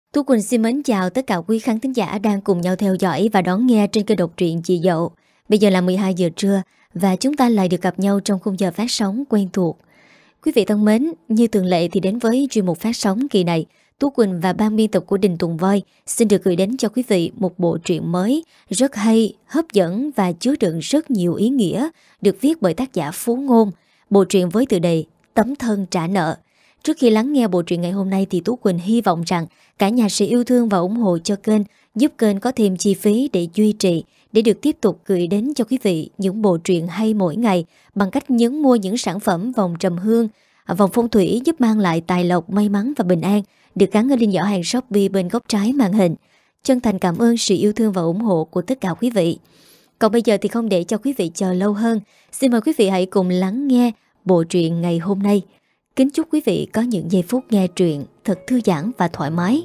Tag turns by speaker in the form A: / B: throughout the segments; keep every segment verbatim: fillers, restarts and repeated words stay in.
A: Tú Quỳnh xin mến chào tất cả quý khán thính giả đang cùng nhau theo dõi và đón nghe trên kênh độc truyện Chị Dậu. Bây giờ là mười hai giờ trưa và chúng ta lại được gặp nhau trong khung giờ phát sóng quen thuộc. Quý vị thân mến, như thường lệ thì đến với chuyên mục phát sóng kỳ này, Tú Quỳnh và ban biên tập của Đình Tùng Voi xin được gửi đến cho quý vị một bộ truyện mới rất hay, hấp dẫn và chứa đựng rất nhiều ý nghĩa, được viết bởi tác giả Phú Ngôn. Bộ truyện với tựa đề Tấm Thân Trả Nợ. Trước khi lắng nghe bộ truyện ngày hôm nay thì Tú Quỳnh hy vọng rằng cả nhà sẽ yêu thương và ủng hộ cho kênh, giúp kênh có thêm chi phí để duy trì, để được tiếp tục gửi đến cho quý vị những bộ truyện hay mỗi ngày bằng cách nhấn mua những sản phẩm vòng trầm hương, vòng phong thủy giúp mang lại tài lộc, may mắn và bình an, được gắn ở link giỏ hàng Shopee bên góc trái màn hình. Chân thành cảm ơn sự yêu thương và ủng hộ của tất cả quý vị. Còn bây giờ thì không để cho quý vị chờ lâu hơn, xin mời quý vị hãy cùng lắng nghe bộ truyện ngày hôm nay. Kính chúc quý vị có những giây phút nghe truyện thật thư giãn và thoải mái.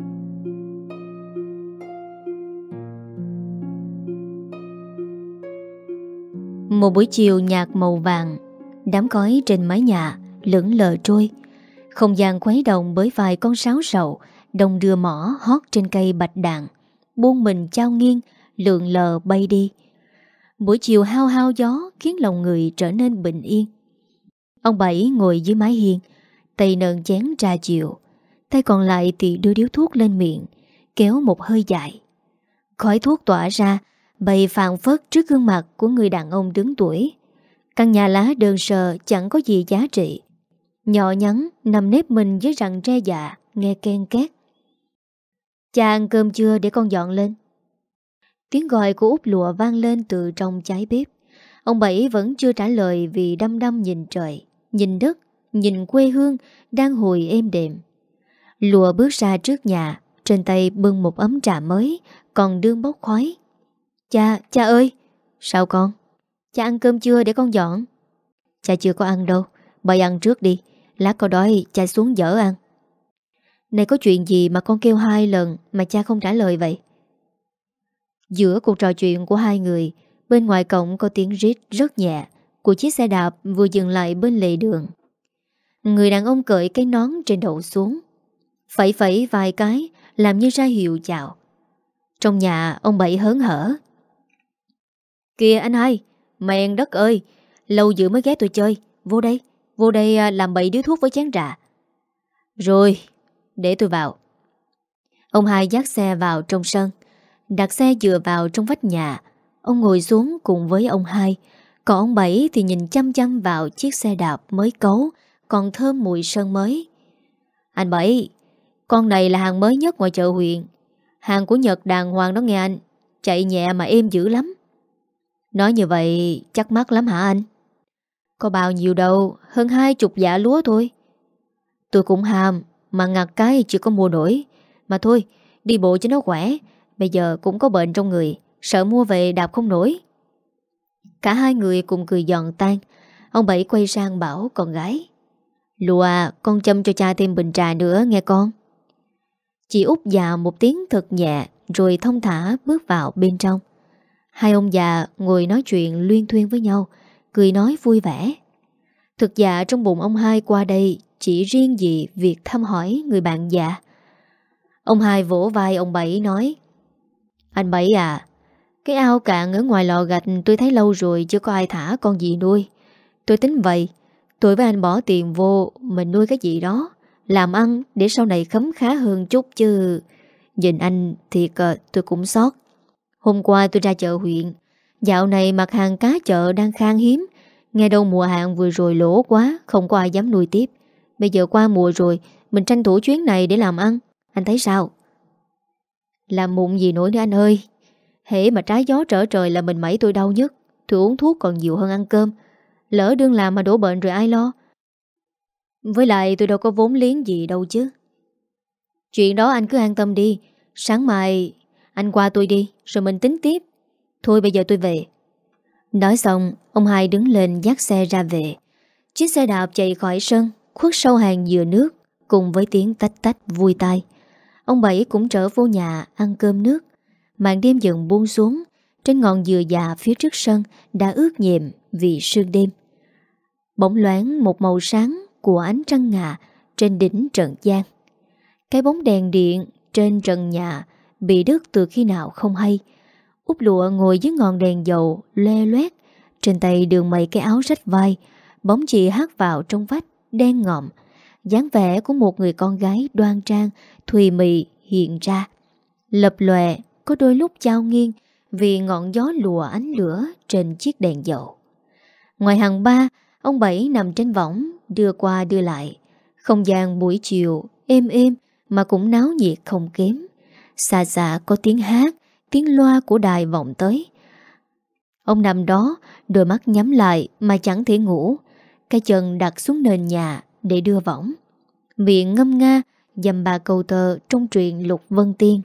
A: Một buổi chiều nhạt màu vàng, đám khói trên mái nhà lững lờ trôi. Không gian khuấy động bởi vài con sáo sầu đồng đưa mỏ hót trên cây bạch đàn, buông mình trao nghiêng, lượn lờ bay đi. Buổi chiều hao hao gió khiến lòng người trở nên bình yên. Ông Bảy ngồi dưới mái hiên, tay nâng chén trà chiều, tay còn lại thì đưa điếu thuốc lên miệng, kéo một hơi dài. Khói thuốc tỏa ra, bay phảng phất trước gương mặt của người đàn ông đứng tuổi. Căn nhà lá đơn sơ chẳng có gì giá trị, nhỏ nhắn nằm nếp mình dưới rặng tre dạ, nghe ken két. Cha ăn cơm chưa để con dọn lên? Tiếng gọi của Út Lụa vang lên từ trong cháy bếp. Ông Bảy vẫn chưa trả lời vì đăm đăm nhìn trời, nhìn đất, nhìn quê hương đang hồi êm đềm. Lụa bước ra trước nhà, trên tay bưng một ấm trà mới, còn đương bốc khói. Cha, cha ơi! Sao con? Cha ăn cơm chưa để con dọn? Cha chưa có ăn đâu, bày ăn trước đi, lát có đói cha xuống dở ăn. Này có chuyện gì mà con kêu hai lần mà cha không trả lời vậy? Giữa cuộc trò chuyện của hai người, bên ngoài cổng có tiếng rít rất nhẹ của chiếc xe đạp vừa dừng lại bên lề đường. Người đàn ông cởi cái nón trên đầu xuống, phẩy phẩy vài cái làm như ra hiệu chào. Trong nhà ông Bảy hớn hở. Kìa anh hai, mèn đất ơi, lâu dữ mới ghé tôi chơi, vô đây, vô đây làm bậy điếu thuốc với chén trà. Rồi, để tôi vào. Ông hai dắt xe vào trong sân, đặt xe dựa vào trong vách nhà. Ông ngồi xuống cùng với ông hai, còn ông Bảy thì nhìn chăm chăm vào chiếc xe đạp mới cấu, còn thơm mùi sơn mới. Anh Bảy, con này là hàng mới nhất ngoài chợ huyện. Hàng của Nhật đàng hoàng đó nghe anh, chạy nhẹ mà êm dữ lắm. Nói như vậy chắc mắc lắm hả anh? Có bao nhiêu đâu, hơn hai chục dạ lúa thôi. Tôi cũng ham, mà ngặt cái chưa có mua nổi. Mà thôi, đi bộ cho nó khỏe. Bây giờ cũng có bệnh trong người, sợ mua về đạp không nổi. Cả hai người cùng cười giòn tan. Ông Bảy quay sang bảo con gái. Lụa à, con châm cho cha thêm bình trà nữa nghe con. Chị út già một tiếng thật nhẹ, rồi thông thả bước vào bên trong. Hai ông già ngồi nói chuyện luyên thuyên với nhau, cười nói vui vẻ. Thực dạ trong bụng ông hai qua đây chỉ riêng gì việc thăm hỏi người bạn già. Ông hai vỗ vai ông Bảy nói. Anh Bảy à, cái ao cạn ở ngoài lò gạch tôi thấy lâu rồi chưa có ai thả con gì nuôi. Tôi tính vậy, tôi với anh bỏ tiền vô mình nuôi cái gì đó, làm ăn để sau này khấm khá hơn chút chứ. Nhìn anh thiệt tôi cũng xót. Hôm qua tôi ra chợ huyện, dạo này mặt hàng cá chợ đang khan hiếm. Nghe đâu mùa hạn vừa rồi lỗ quá, không có ai dám nuôi tiếp. Bây giờ qua mùa rồi, mình tranh thủ chuyến này để làm ăn. Anh thấy sao? Làm mụn gì nổi nữa anh ơi. Hễ mà trái gió trở trời là mình mẩy tôi đau nhất. Tôi uống thuốc còn nhiều hơn ăn cơm. Lỡ đương làm mà đổ bệnh rồi ai lo. Với lại tôi đâu có vốn liếng gì đâu chứ. Chuyện đó anh cứ an tâm đi. Sáng mai anh qua tôi đi, rồi mình tính tiếp. Thôi bây giờ tôi về. Nói xong, ông hai đứng lên dắt xe ra về. Chiếc xe đạp chạy khỏi sân, khuất sau hàng dừa nước, cùng với tiếng tách tách vui tai. Ông Bảy cũng trở vô nhà ăn cơm nước. Màn đêm dần buông xuống. Trên ngọn dừa già phía trước sân đã ướt nhèm vì sương đêm. Bỗng loáng một màu sáng của ánh trăng ngà trên đỉnh Trần Gian. Cái bóng đèn điện trên trần nhà bị đứt từ khi nào không hay. Út Lụa ngồi dưới ngọn đèn dầu loe loét, trên tay đường mấy cái áo rách vai, bóng chị hắt vào trong vách đen ngòm. Dáng vẻ của một người con gái đoan trang, thùy mị hiện ra, lập lòe, có đôi lúc chao nghiêng vì ngọn gió lùa ánh lửa trên chiếc đèn dầu. Ngoài hàng ba, ông Bảy nằm trên võng đưa qua đưa lại. Không gian buổi chiều êm êm mà cũng náo nhiệt không kém. Xa xa có tiếng hát, tiếng loa của đài vọng tới. Ông nằm đó, đôi mắt nhắm lại mà chẳng thể ngủ, cái chân đặt xuống nền nhà để đưa võng, miệng ngâm nga dăm ba câu thơ trong truyện Lục Vân Tiên.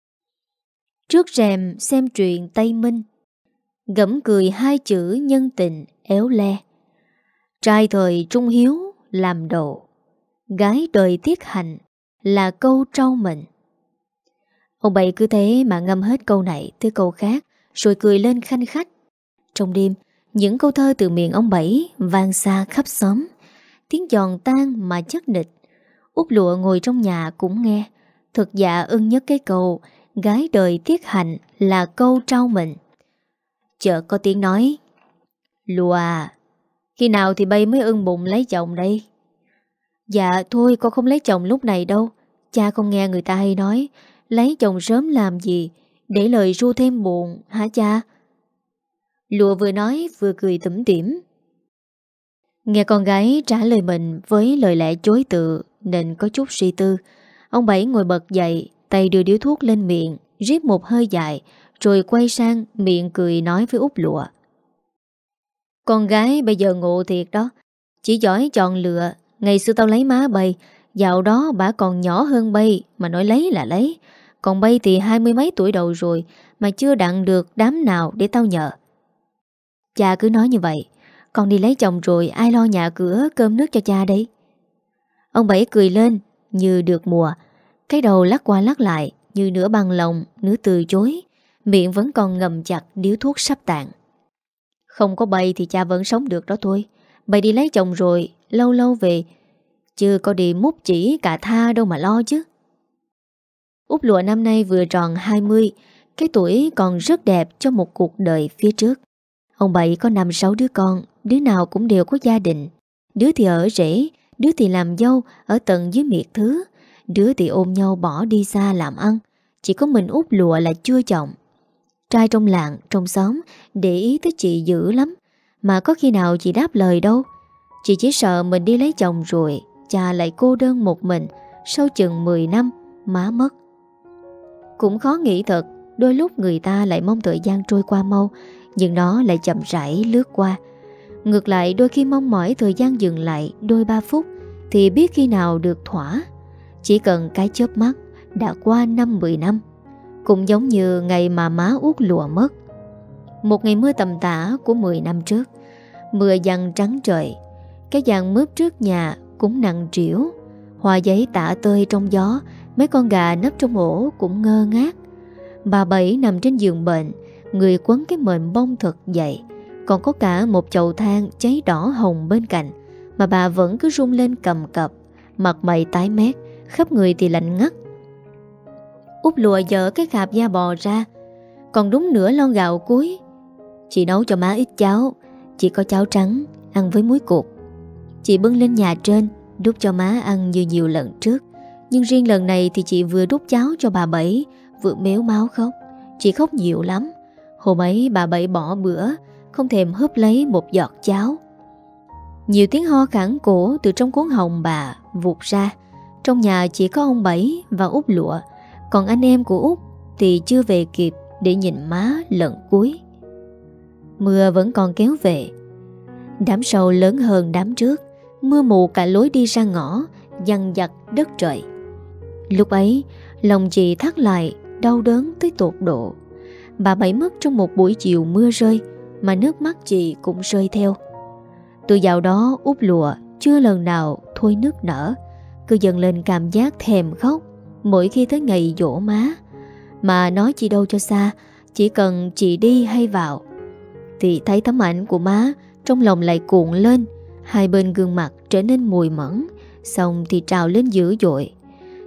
A: Trước rèm xem truyện Tây Minh, gẫm cười hai chữ nhân tình éo le. Trai thời trung hiếu làm độ, gái đời tiết hạnh là câu trau mệnh. Ông Bảy cứ thế mà ngâm hết câu này tới câu khác, rồi cười lên khanh khách. Trong đêm, những câu thơ từ miệng ông Bảy vang xa khắp xóm, tiếng giòn tan mà chất nịch. Út Lụa ngồi trong nhà cũng nghe, thực dạ ưng nhất cái câu gái đời tiết hạnh là câu trau mệnh. Chợt có tiếng nói: Lụa à, khi nào thì bay mới ưng bụng lấy chồng đây? Dạ thôi, con không lấy chồng lúc này đâu. Cha không nghe người ta hay nói lấy chồng sớm làm gì, để lời ru thêm buồn hả cha? Lụa vừa nói vừa cười tủm tỉm. Nghe con gái trả lời mình với lời lẽ chối từ nên có chút suy tư. Ông Bảy ngồi bật dậy, tay đưa điếu thuốc lên miệng, rít một hơi dài, rồi quay sang miệng cười nói với Út Lụa: Con gái bây giờ ngộ thiệt đó, chỉ giỏi chọn lựa. Ngày xưa tao lấy má bay, dạo đó bả còn nhỏ hơn bay mà nói lấy là lấy. Còn bay thì hai mươi mấy tuổi đầu rồi mà chưa đặng được đám nào để tao nhờ. Cha cứ nói như vậy, con đi lấy chồng rồi ai lo nhà cửa cơm nước cho cha đây? Ông Bảy cười lên như được mùa, cái đầu lắc qua lắc lại như nửa bằng lòng nửa từ chối, miệng vẫn còn ngậm chặt điếu thuốc sắp tàn. Không có bay thì cha vẫn sống được đó thôi. Bay đi lấy chồng rồi lâu lâu về, chưa có đi múc chỉ cả tha đâu mà lo chứ. Út Lụa năm nay vừa tròn hai mươi, cái tuổi còn rất đẹp cho một cuộc đời phía trước. Ông Bảy có năm sáu đứa con, đứa nào cũng đều có gia đình. Đứa thì ở rể, đứa thì làm dâu ở tận dưới miệt thứ, đứa thì ôm nhau bỏ đi xa làm ăn. Chỉ có mình Út Lụa là chưa chồng. Trai trong làng, trong xóm để ý tới chị dữ lắm, mà có khi nào chị đáp lời đâu. Chị chỉ sợ mình đi lấy chồng rồi cha lại cô đơn một mình sau chừng mười năm má mất. Cũng khó nghĩ thật, đôi lúc người ta lại mong thời gian trôi qua mau, nhưng nó lại chậm rãi lướt qua. Ngược lại, đôi khi mong mỏi thời gian dừng lại đôi ba phút thì biết khi nào được thỏa. Chỉ cần cái chớp mắt đã qua năm mười năm. Cũng giống như ngày mà má Út Lụa mất. Một ngày mưa tầm tã của mười năm trước. Mưa giăng trắng trời. Cái giàn mướp trước nhà cũng nặng trĩu. Hoa giấy tả tơi trong gió. Mấy con gà nấp trong ổ cũng ngơ ngác. Bà Bảy nằm trên giường bệnh, người quấn cái mền bông thật dậy. Còn có cả một chậu than cháy đỏ hồng bên cạnh, mà bà vẫn cứ rung lên cầm cập. Mặt mày tái mét, khắp người thì lạnh ngắt. Út Lụa dở cái khạp da bò ra, còn đúng nửa lon gạo cuối. Chị nấu cho má ít cháo, chỉ có cháo trắng, ăn với muối cột. Chị bưng lên nhà trên, đút cho má ăn như nhiều lần trước. Nhưng riêng lần này thì chị vừa đút cháo cho bà Bảy, vừa mếu máu khóc. Chị khóc nhiều lắm. Hôm ấy bà Bảy bỏ bữa, không thèm húp lấy một giọt cháo. Nhiều tiếng ho khản cổ từ trong cuốn họng bà vụt ra. Trong nhà chỉ có ông Bảy và Út Lụa. Còn anh em của Út thì chưa về kịp để nhìn má lần cuối. Mưa vẫn còn kéo về. Đám sau lớn hơn đám trước. Mưa mù cả lối đi ra ngõ, dằn vặt đất trời. Lúc ấy lòng chị thắt lại, đau đớn tới tột độ. Bà Bảy mất trong một buổi chiều mưa rơi, mà nước mắt chị cũng rơi theo. Từ dạo đó Út Lụa chưa lần nào thôi nước nở, cứ dần lên cảm giác thèm khóc mỗi khi tới ngày giỗ má. Mà nói chị đâu cho xa, chỉ cần chị đi hay vào thì thấy tấm ảnh của má, trong lòng lại cuộn lên. Hai bên gương mặt trở nên mùi mẫn, xong thì trào lên dữ dội.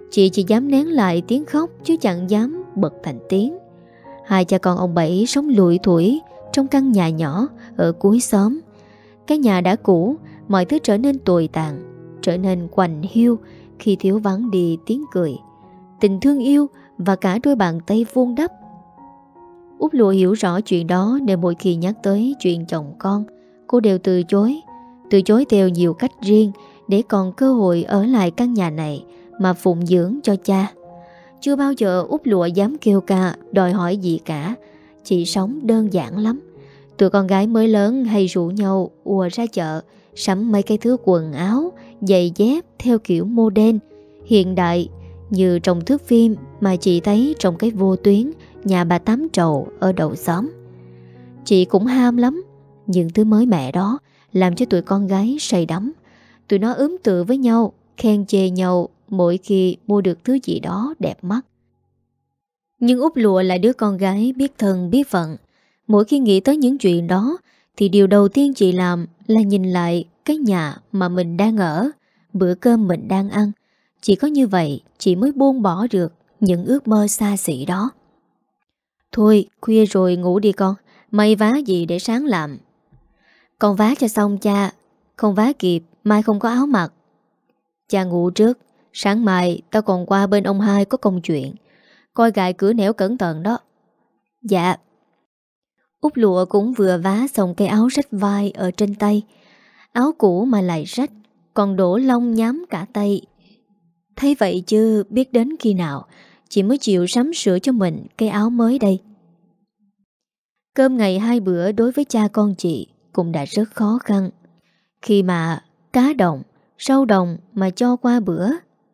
A: Chị chỉ dám nén lại tiếng khóc chứ chẳng dám bật thành tiếng. Hai cha con ông Bảy sống lủi thủi trong căn nhà nhỏ ở cuối xóm. Cái nhà đã cũ, mọi thứ trở nên tồi tàn, trở nên quạnh hiu khi thiếu vắng đi tiếng cười, tình thương yêu và cả đôi bàn tay vun đắp. Út Lụa hiểu rõ chuyện đó nên mỗi khi nhắc tới chuyện chồng con, cô đều từ chối. Từ chối theo nhiều cách riêng để còn cơ hội ở lại căn nhà này mà phụng dưỡng cho cha. Chưa bao giờ Út Lụa dám kêu ca đòi hỏi gì cả. Chị sống đơn giản lắm. Tụi con gái mới lớn hay rủ nhau ùa ra chợ sắm mấy cái thứ quần áo, giày dép theo kiểu modern, hiện đại như trong thước phim mà chị thấy trong cái vô tuyến nhà bà Tám Trầu ở đầu xóm. Chị cũng ham lắm. Những thứ mới mẻ đó làm cho tụi con gái say đắm. Tụi nó ướm tự với nhau, khen chê nhau mỗi khi mua được thứ gì đó đẹp mắt. Nhưng Út Lụa là đứa con gái biết thân biết phận. Mỗi khi nghĩ tới những chuyện đó thì điều đầu tiên chị làm là nhìn lại cái nhà mà mình đang ở, bữa cơm mình đang ăn. Chỉ có như vậy chị mới buông bỏ được những ước mơ xa xỉ đó. Thôi khuya rồi ngủ đi con. May vá gì để sáng làm? Con vá cho xong cha. Không vá kịp mai không có áo mặc. Cha ngủ trước. Sáng mai tao còn qua bên ông hai có công chuyện. Coi gài cửa nẻo cẩn thận đó. Dạ. Út Lụa cũng vừa vá xong cái áo rách vai ở trên tay. Áo cũ mà lại rách, còn đổ lông nhám cả tay. Thấy vậy chứ biết đến khi nào chị mới chịu sắm sửa cho mình cái áo mới đây. Cơm ngày hai bữa đối với cha con chị cũng đã rất khó khăn. Khi mà cá đồng, rau đồng mà cho qua bữa.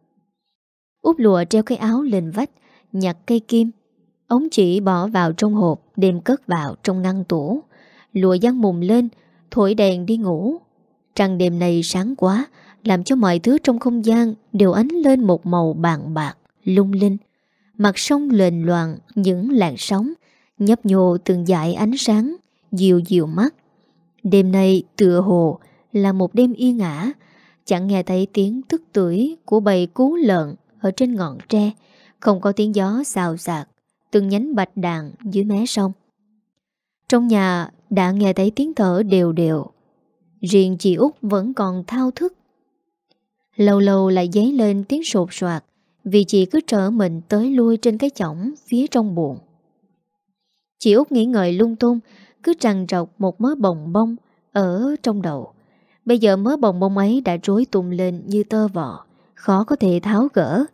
A: Út Lụa treo cái áo lên vách, nhặt cây kim. Ống chỉ bỏ vào trong hộp, đem cất vào trong ngăn tủ. Lụa giăng mùng lên, thổi đèn đi ngủ. Trăng đêm này sáng quá, làm cho mọi thứ trong không gian đều ánh lên một màu vàng bạc, lung linh. Mặt sông lềnh loạn những làn sóng, nhấp nhô từng dải ánh sáng, dịu dịu mắt. Đêm nay tựa hồ là một đêm yên ả, chẳng nghe thấy tiếng tức tưởi của bầy cú lợn ở trên ngọn tre, không có tiếng gió xào xạc từng nhánh bạch đàn dưới mé sông. Trong nhà đã nghe thấy tiếng thở đều đều. Riêng chị Út vẫn còn thao thức. Lâu lâu lại dấy lên tiếng sột soạt vì chị cứ trở mình tới lui trên cái chõng phía trong buồng. Chị Út nghĩ ngợi lung tung, cứ trằn trọc một mớ bồng bông ở trong đầu. Bây giờ mớ bồng bông ấy đã rối tung lên như tơ vò, khó có thể tháo gỡ.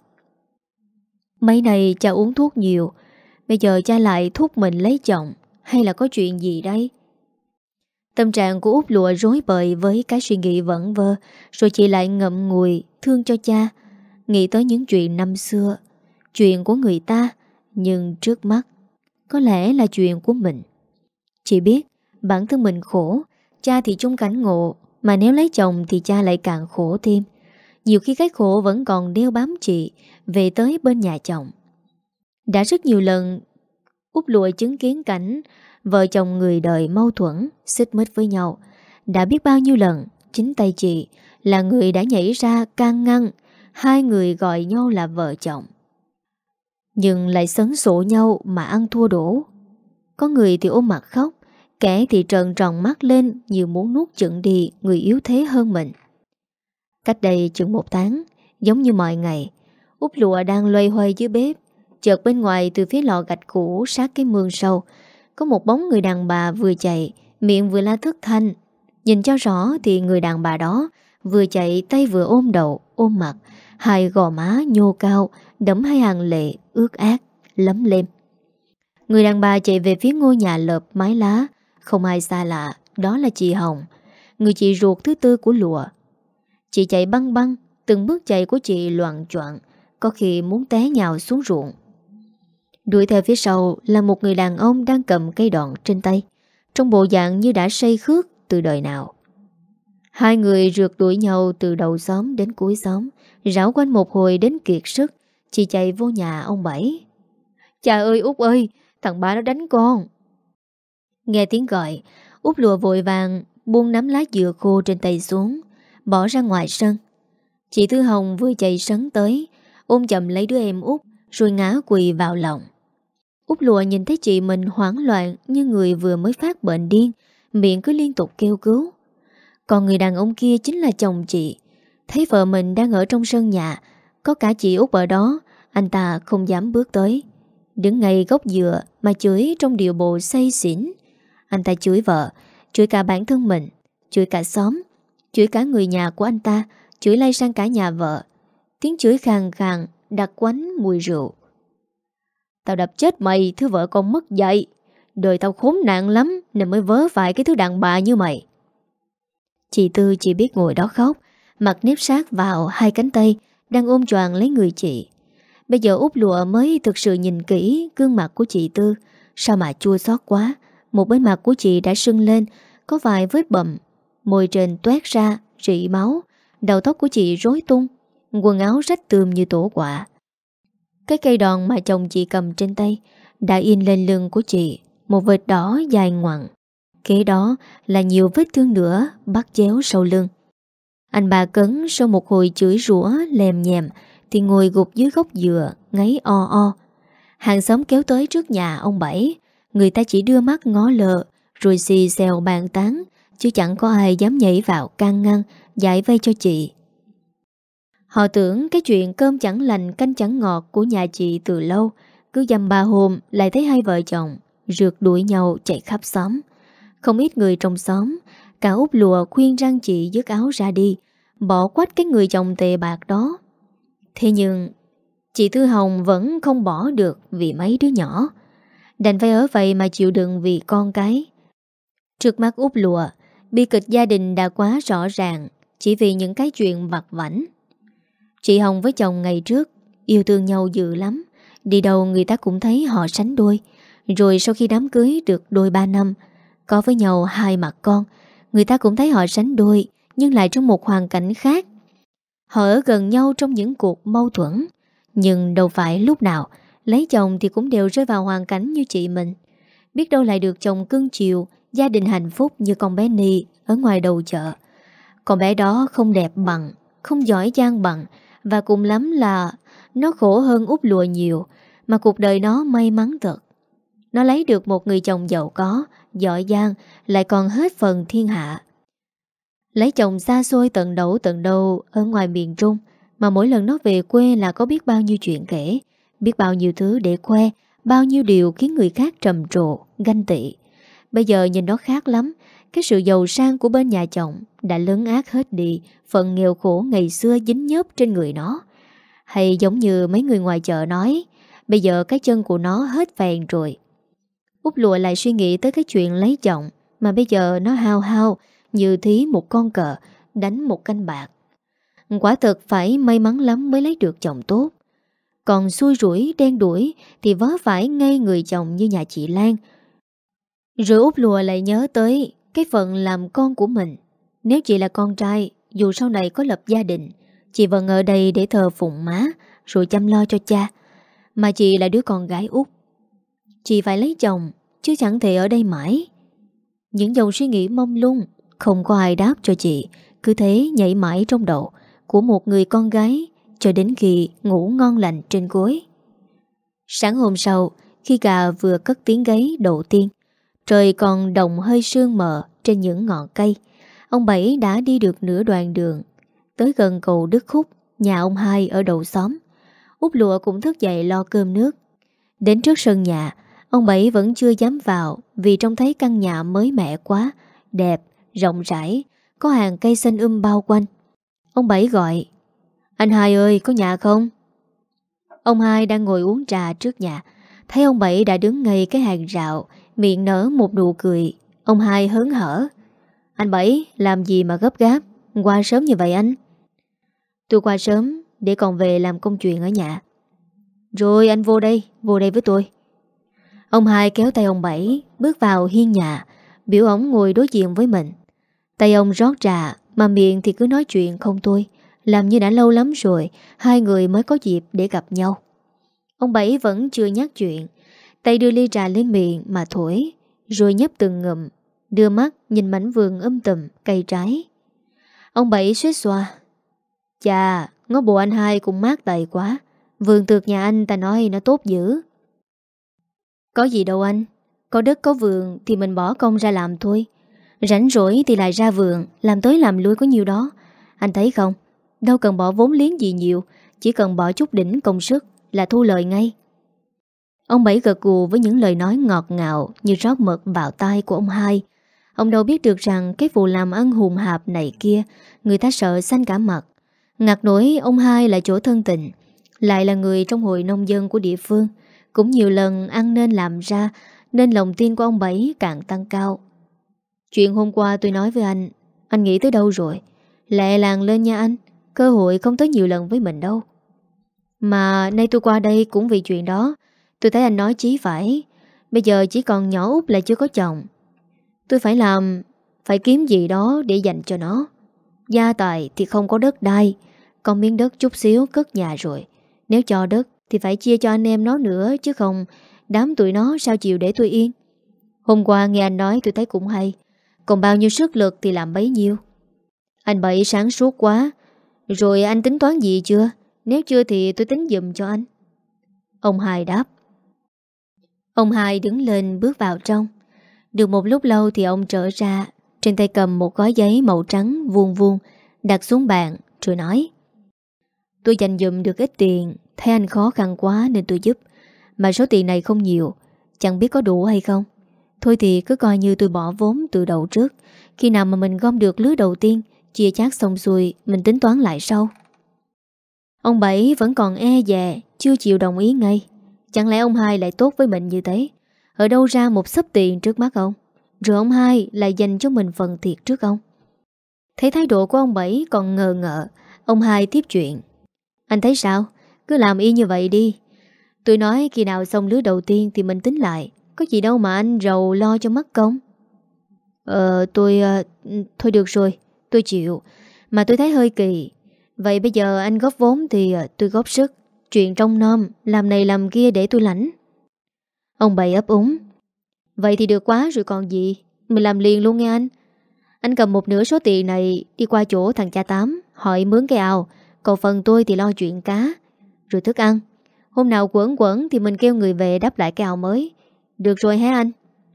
A: Mấy này cha uống thuốc nhiều, bây giờ cha lại thúc mình lấy chồng, hay là có chuyện gì đây? Tâm trạng của Út Lụa rối bời với cái suy nghĩ vẩn vơ, rồi chị lại ngậm ngùi thương cho cha, nghĩ tới những chuyện năm xưa, chuyện của người ta, nhưng trước mắt có lẽ là chuyện của mình. Chị biết bản thân mình khổ, cha thì chung cảnh ngộ, mà nếu lấy chồng thì cha lại càng khổ thêm. Nhiều khi cái khổ vẫn còn đeo bám chị về tới bên nhà chồng. Đã rất nhiều lần Út Lụa chứng kiến cảnh vợ chồng người đời mâu thuẫn, xích mích với nhau. Đã biết bao nhiêu lần chính tay chị là người đã nhảy ra can ngăn hai người gọi nhau là vợ chồng, nhưng lại sấn sổ nhau mà ăn thua đổ. Có người thì ôm mặt khóc, kẻ thì trợn tròn mắt lên như muốn nuốt chửng đi người yếu thế hơn mình. Cách đây chừng một tháng, giống như mọi ngày, Út Lụa đang loay hoay dưới bếp. Chợt bên ngoài từ phía lò gạch cũ sát cái mương sâu, có một bóng người đàn bà vừa chạy, miệng vừa la thất thanh. Nhìn cho rõ thì người đàn bà đó vừa chạy tay vừa ôm đầu, ôm mặt, hai gò má nhô cao, đẫm hai hàng lệ ướt át, lấm lem. Người đàn bà chạy về phía ngôi nhà lợp mái lá, không ai xa lạ, đó là chị Hồng, người chị ruột thứ tư của Lụa. Chị chạy băng băng, từng bước chạy của chị loạng choạng, có khi muốn té nhào xuống ruộng. Đuổi theo phía sau là một người đàn ông đang cầm cây đòn trên tay, trong bộ dạng như đã say khước từ đời nào. Hai người rượt đuổi nhau từ đầu xóm đến cuối xóm, rảo quanh một hồi đến kiệt sức. Chị chạy vô nhà ông Bảy. Cha ơi Út ơi, thằng ba nó đánh con. Nghe tiếng gọi, Út Lụa vội vàng buông nắm lá dừa khô trên tay xuống, bỏ ra ngoài sân. Chị Tư Hồng vừa chạy sấn tới, ôm chậm lấy đứa em út rồi ngã quỳ vào lòng. Út Lụa nhìn thấy chị mình hoảng loạn như người vừa mới phát bệnh điên, miệng cứ liên tục kêu cứu. Còn người đàn ông kia chính là chồng chị. Thấy vợ mình đang ở trong sân nhà, có cả chị Út ở đó, anh ta không dám bước tới. Đứng ngay gốc dừa mà chửi trong điệu bộ say xỉn. Anh ta chửi vợ, chửi cả bản thân mình, chửi cả xóm, chửi cả người nhà của anh ta, chửi lây sang cả nhà vợ. Tiếng chửi khàn khàn, đặc quánh mùi rượu. Tao đập chết mày, thứ vợ con mất dạy. Đời tao khốn nạn lắm nên mới vớ phải cái thứ đàn bà như mày. Chị Tư chỉ biết ngồi đó khóc, mặt nếp sát vào hai cánh tay đang ôm choàng lấy người chị. Bây giờ Út Lụa mới thực sự nhìn kỹ gương mặt của chị Tư. Sao mà chua xót quá. Một bên mặt của chị đã sưng lên, có vài vết bầm, môi trên toét ra, rỉ máu. Đầu tóc của chị rối tung, quần áo rách tươm như tổ quạ. Cái cây đòn mà chồng chị cầm trên tay đã in lên lưng của chị một vệt đỏ dài ngoằng. Kế đó là nhiều vết thương nữa bắt chéo sau lưng. Anh bà Cấn sau một hồi chửi rủa lèm nhèm thì ngồi gục dưới gốc dừa ngáy o o. Hàng xóm kéo tới trước nhà ông Bảy, người ta chỉ đưa mắt ngó lờ rồi xì xèo bàn tán, chứ chẳng có ai dám nhảy vào can ngăn giải vây cho chị. Họ tưởng cái chuyện cơm chẳng lành canh chẳng ngọt của nhà chị từ lâu, cứ dăm ba hôm lại thấy hai vợ chồng rượt đuổi nhau chạy khắp xóm. Không ít người trong xóm, cả Út Lụa khuyên răng chị dứt áo ra đi, bỏ quách cái người chồng tệ bạc đó. Thế nhưng chị Tư Hồng vẫn không bỏ được vì mấy đứa nhỏ, đành phải ở vậy mà chịu đựng vì con cái. Trước mắt Út Lụa, bi kịch gia đình đã quá rõ ràng chỉ vì những cái chuyện vặt vãnh. Chị Hồng với chồng ngày trước yêu thương nhau dữ lắm, đi đâu người ta cũng thấy họ sánh đôi. Rồi sau khi đám cưới được đôi ba năm, có với nhau hai mặt con, người ta cũng thấy họ sánh đôi, nhưng lại trong một hoàn cảnh khác. Họ ở gần nhau trong những cuộc mâu thuẫn, nhưng đâu phải lúc nào lấy chồng thì cũng đều rơi vào hoàn cảnh như chị mình. Biết đâu lại được chồng cưng chiều, gia đình hạnh phúc như con bé Ni ở ngoài đầu chợ. Con bé đó không đẹp bằng, không giỏi giang bằng, và cùng lắm là nó khổ hơn Út Lụa nhiều, mà cuộc đời nó may mắn thật. Nó lấy được một người chồng giàu có, giỏi giang, lại còn hết phần thiên hạ. Lấy chồng xa xôi tận đâu tận đâu ở ngoài miền Trung, mà mỗi lần nó về quê là có biết bao nhiêu chuyện kể, biết bao nhiêu thứ để khoe, bao nhiêu điều khiến người khác trầm trồ, ganh tị. Bây giờ nhìn nó khác lắm. Cái sự giàu sang của bên nhà chồng đã lấn át hết đi phần nghèo khổ ngày xưa dính nhớp trên người nó. Hay giống như mấy người ngoài chợ nói, bây giờ cái chân của nó hết vàng rồi. Út Lụa lại suy nghĩ tới cái chuyện lấy chồng, mà bây giờ nó hao hao như thí một con cờ đánh một canh bạc. Quả thực phải may mắn lắm mới lấy được chồng tốt. Còn xui rủi đen đuổi thì vớ phải ngay người chồng như nhà chị Lan. Rồi Út Lụa lại nhớ tới cái phận làm con của mình. Nếu chị là con trai, dù sau này có lập gia đình, chị vẫn ở đây để thờ phụng má, rồi chăm lo cho cha. Mà chị là đứa con gái út, chị phải lấy chồng, chứ chẳng thể ở đây mãi. Những dòng suy nghĩ mông lung, không có ai đáp cho chị, cứ thế nhảy mãi trong đầu của một người con gái, cho đến khi ngủ ngon lành trên gối. Sáng hôm sau, khi gà vừa cất tiếng gáy đầu tiên, trời còn đồng hơi sương mờ trên những ngọn cây. Ông Bảy đã đi được nửa đoạn đường, tới gần cầu Đức Khúc, nhà ông Hai ở đầu xóm. Út Lụa cũng thức dậy lo cơm nước. Đến trước sân nhà, ông Bảy vẫn chưa dám vào vì trông thấy căn nhà mới mẻ quá, đẹp, rộng rãi, có hàng cây xanh um bao quanh. Ông Bảy gọi: "Anh Hai ơi, có nhà không?" Ông Hai đang ngồi uống trà trước nhà, thấy ông Bảy đã đứng ngay cái hàng rào, miệng nở một nụ cười. Ông Hai hớn hở: "Anh Bảy, làm gì mà gấp gáp, qua sớm như vậy anh?" "Tôi qua sớm để còn về làm công chuyện ở nhà." "Rồi anh vô đây, vô đây với tôi." Ông Hai kéo tay ông Bảy bước vào hiên nhà, biểu ổng ngồi đối diện với mình. Tay ông rót trà mà miệng thì cứ nói chuyện không thôi, làm như đã lâu lắm rồi hai người mới có dịp để gặp nhau. Ông Bảy vẫn chưa nhắc chuyện, tay đưa ly trà lên miệng mà thổi, rồi nhấp từng ngụm, đưa mắt nhìn mảnh vườn um tùm cây trái. Ông Bảy suýt xoa: "Chà, ngó bộ anh Hai cũng mát tay quá, Vườn tược nhà anh ta nói nó tốt dữ. Có gì đâu anh. Có đất có vườn thì mình bỏ công ra làm thôi. Rảnh rỗi thì lại ra vườn, làm tới làm lui có nhiêu đó. Anh thấy không, đâu cần bỏ vốn liếng gì nhiều, chỉ cần bỏ chút đỉnh công sức là thu lời ngay. Ông Bảy gật gù với những lời nói ngọt ngào như rót mật vào tai của ông Hai. Ông đâu biết được rằng cái vụ làm ăn hùng hạp này kia người ta sợ xanh cả mặt. Ngặt nổi ông Hai là chỗ thân tình, lại là người trong hội nông dân của địa phương, cũng nhiều lần ăn nên làm ra, nên lòng tin của ông Bảy càng tăng cao. Chuyện hôm qua tôi nói với anh, anh nghĩ tới đâu rồi? Lẹ làng lên nha anh, cơ hội không tới nhiều lần với mình đâu. Mà nay tôi qua đây cũng vì chuyện đó. Tôi thấy anh nói chí phải. Bây giờ chỉ còn nhỏ út là chưa có chồng. Tôi phải làm, phải kiếm gì đó để dành cho nó. Gia tài thì không có đất đai, còn miếng đất chút xíu cất nhà rồi. Nếu cho đất thì phải chia cho anh em nó nữa, chứ không đám tụi nó sao chịu để tôi yên. Hôm qua nghe anh nói tôi thấy cũng hay. Còn bao nhiêu sức lực thì làm bấy nhiêu. Anh Bảy sáng suốt quá. Rồi anh tính toán gì chưa? Nếu chưa thì tôi tính giùm cho anh. Ông Hai đáp. Ông Hai đứng lên bước vào trong. Được một lúc lâu thì ông trở ra, trên tay cầm một gói giấy màu trắng vuông vuông, đặt xuống bàn rồi nói: Tôi dành dụm được ít tiền, thấy anh khó khăn quá nên tôi giúp. Mà số tiền này không nhiều, chẳng biết có đủ hay không. Thôi thì cứ coi như tôi bỏ vốn từ đầu trước. Khi nào mà mình gom được lứa đầu tiên, chia chác xong xuôi, mình tính toán lại sau. Ông Bảy vẫn còn e dè, chưa chịu đồng ý ngay. Chẳng lẽ ông Hai lại tốt với mình như thế? Ở đâu ra một xấp tiền trước mắt ông? Rồi ông Hai lại dành cho mình phần thiệt trước ông. Thấy thái độ của ông Bảy còn ngờ ngợ, ông Hai tiếp chuyện. Anh thấy sao? Cứ làm y như vậy đi. Tôi nói khi nào xong lứa đầu tiên thì mình tính lại. Có gì đâu mà anh rầu lo cho mất công. Ờ tôi... Thôi được rồi, tôi chịu. Mà tôi thấy hơi kỳ. Vậy bây giờ anh góp vốn thì tôi góp sức. Chuyện trong nom, làm này làm kia để tôi lãnh. Ông Bảy ấp úng. Vậy thì được quá rồi còn gì. Mình làm liền luôn nghe anh. Anh cầm một nửa số tiền này đi qua chỗ thằng cha Tám, hỏi mướn cái ao. Còn phần tôi thì lo chuyện cá, rồi thức ăn. Hôm nào quẩn quẩn thì mình kêu người về đắp lại cái ao mới. Được rồi hả anh?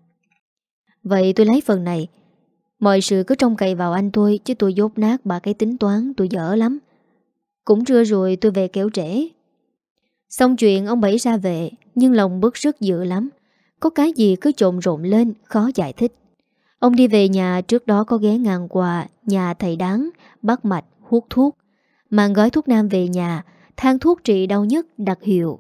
A: Vậy tôi lấy phần này. Mọi sự cứ trông cậy vào anh thôi, chứ tôi dốt nát ba cái tính toán tôi dở lắm. Cũng trưa rồi tôi về kéo trễ. Xong chuyện ông Bảy ra về, nhưng lòng bức rứt dữ lắm. Có cái gì cứ trộn rộn lên, khó giải thích. Ông đi về nhà, trước đó có ghé ngang qua nhà thầy Đáng, bắt mạch, hút thuốc. Mang gói thuốc nam về nhà, thang thuốc trị đau nhức đặc hiệu.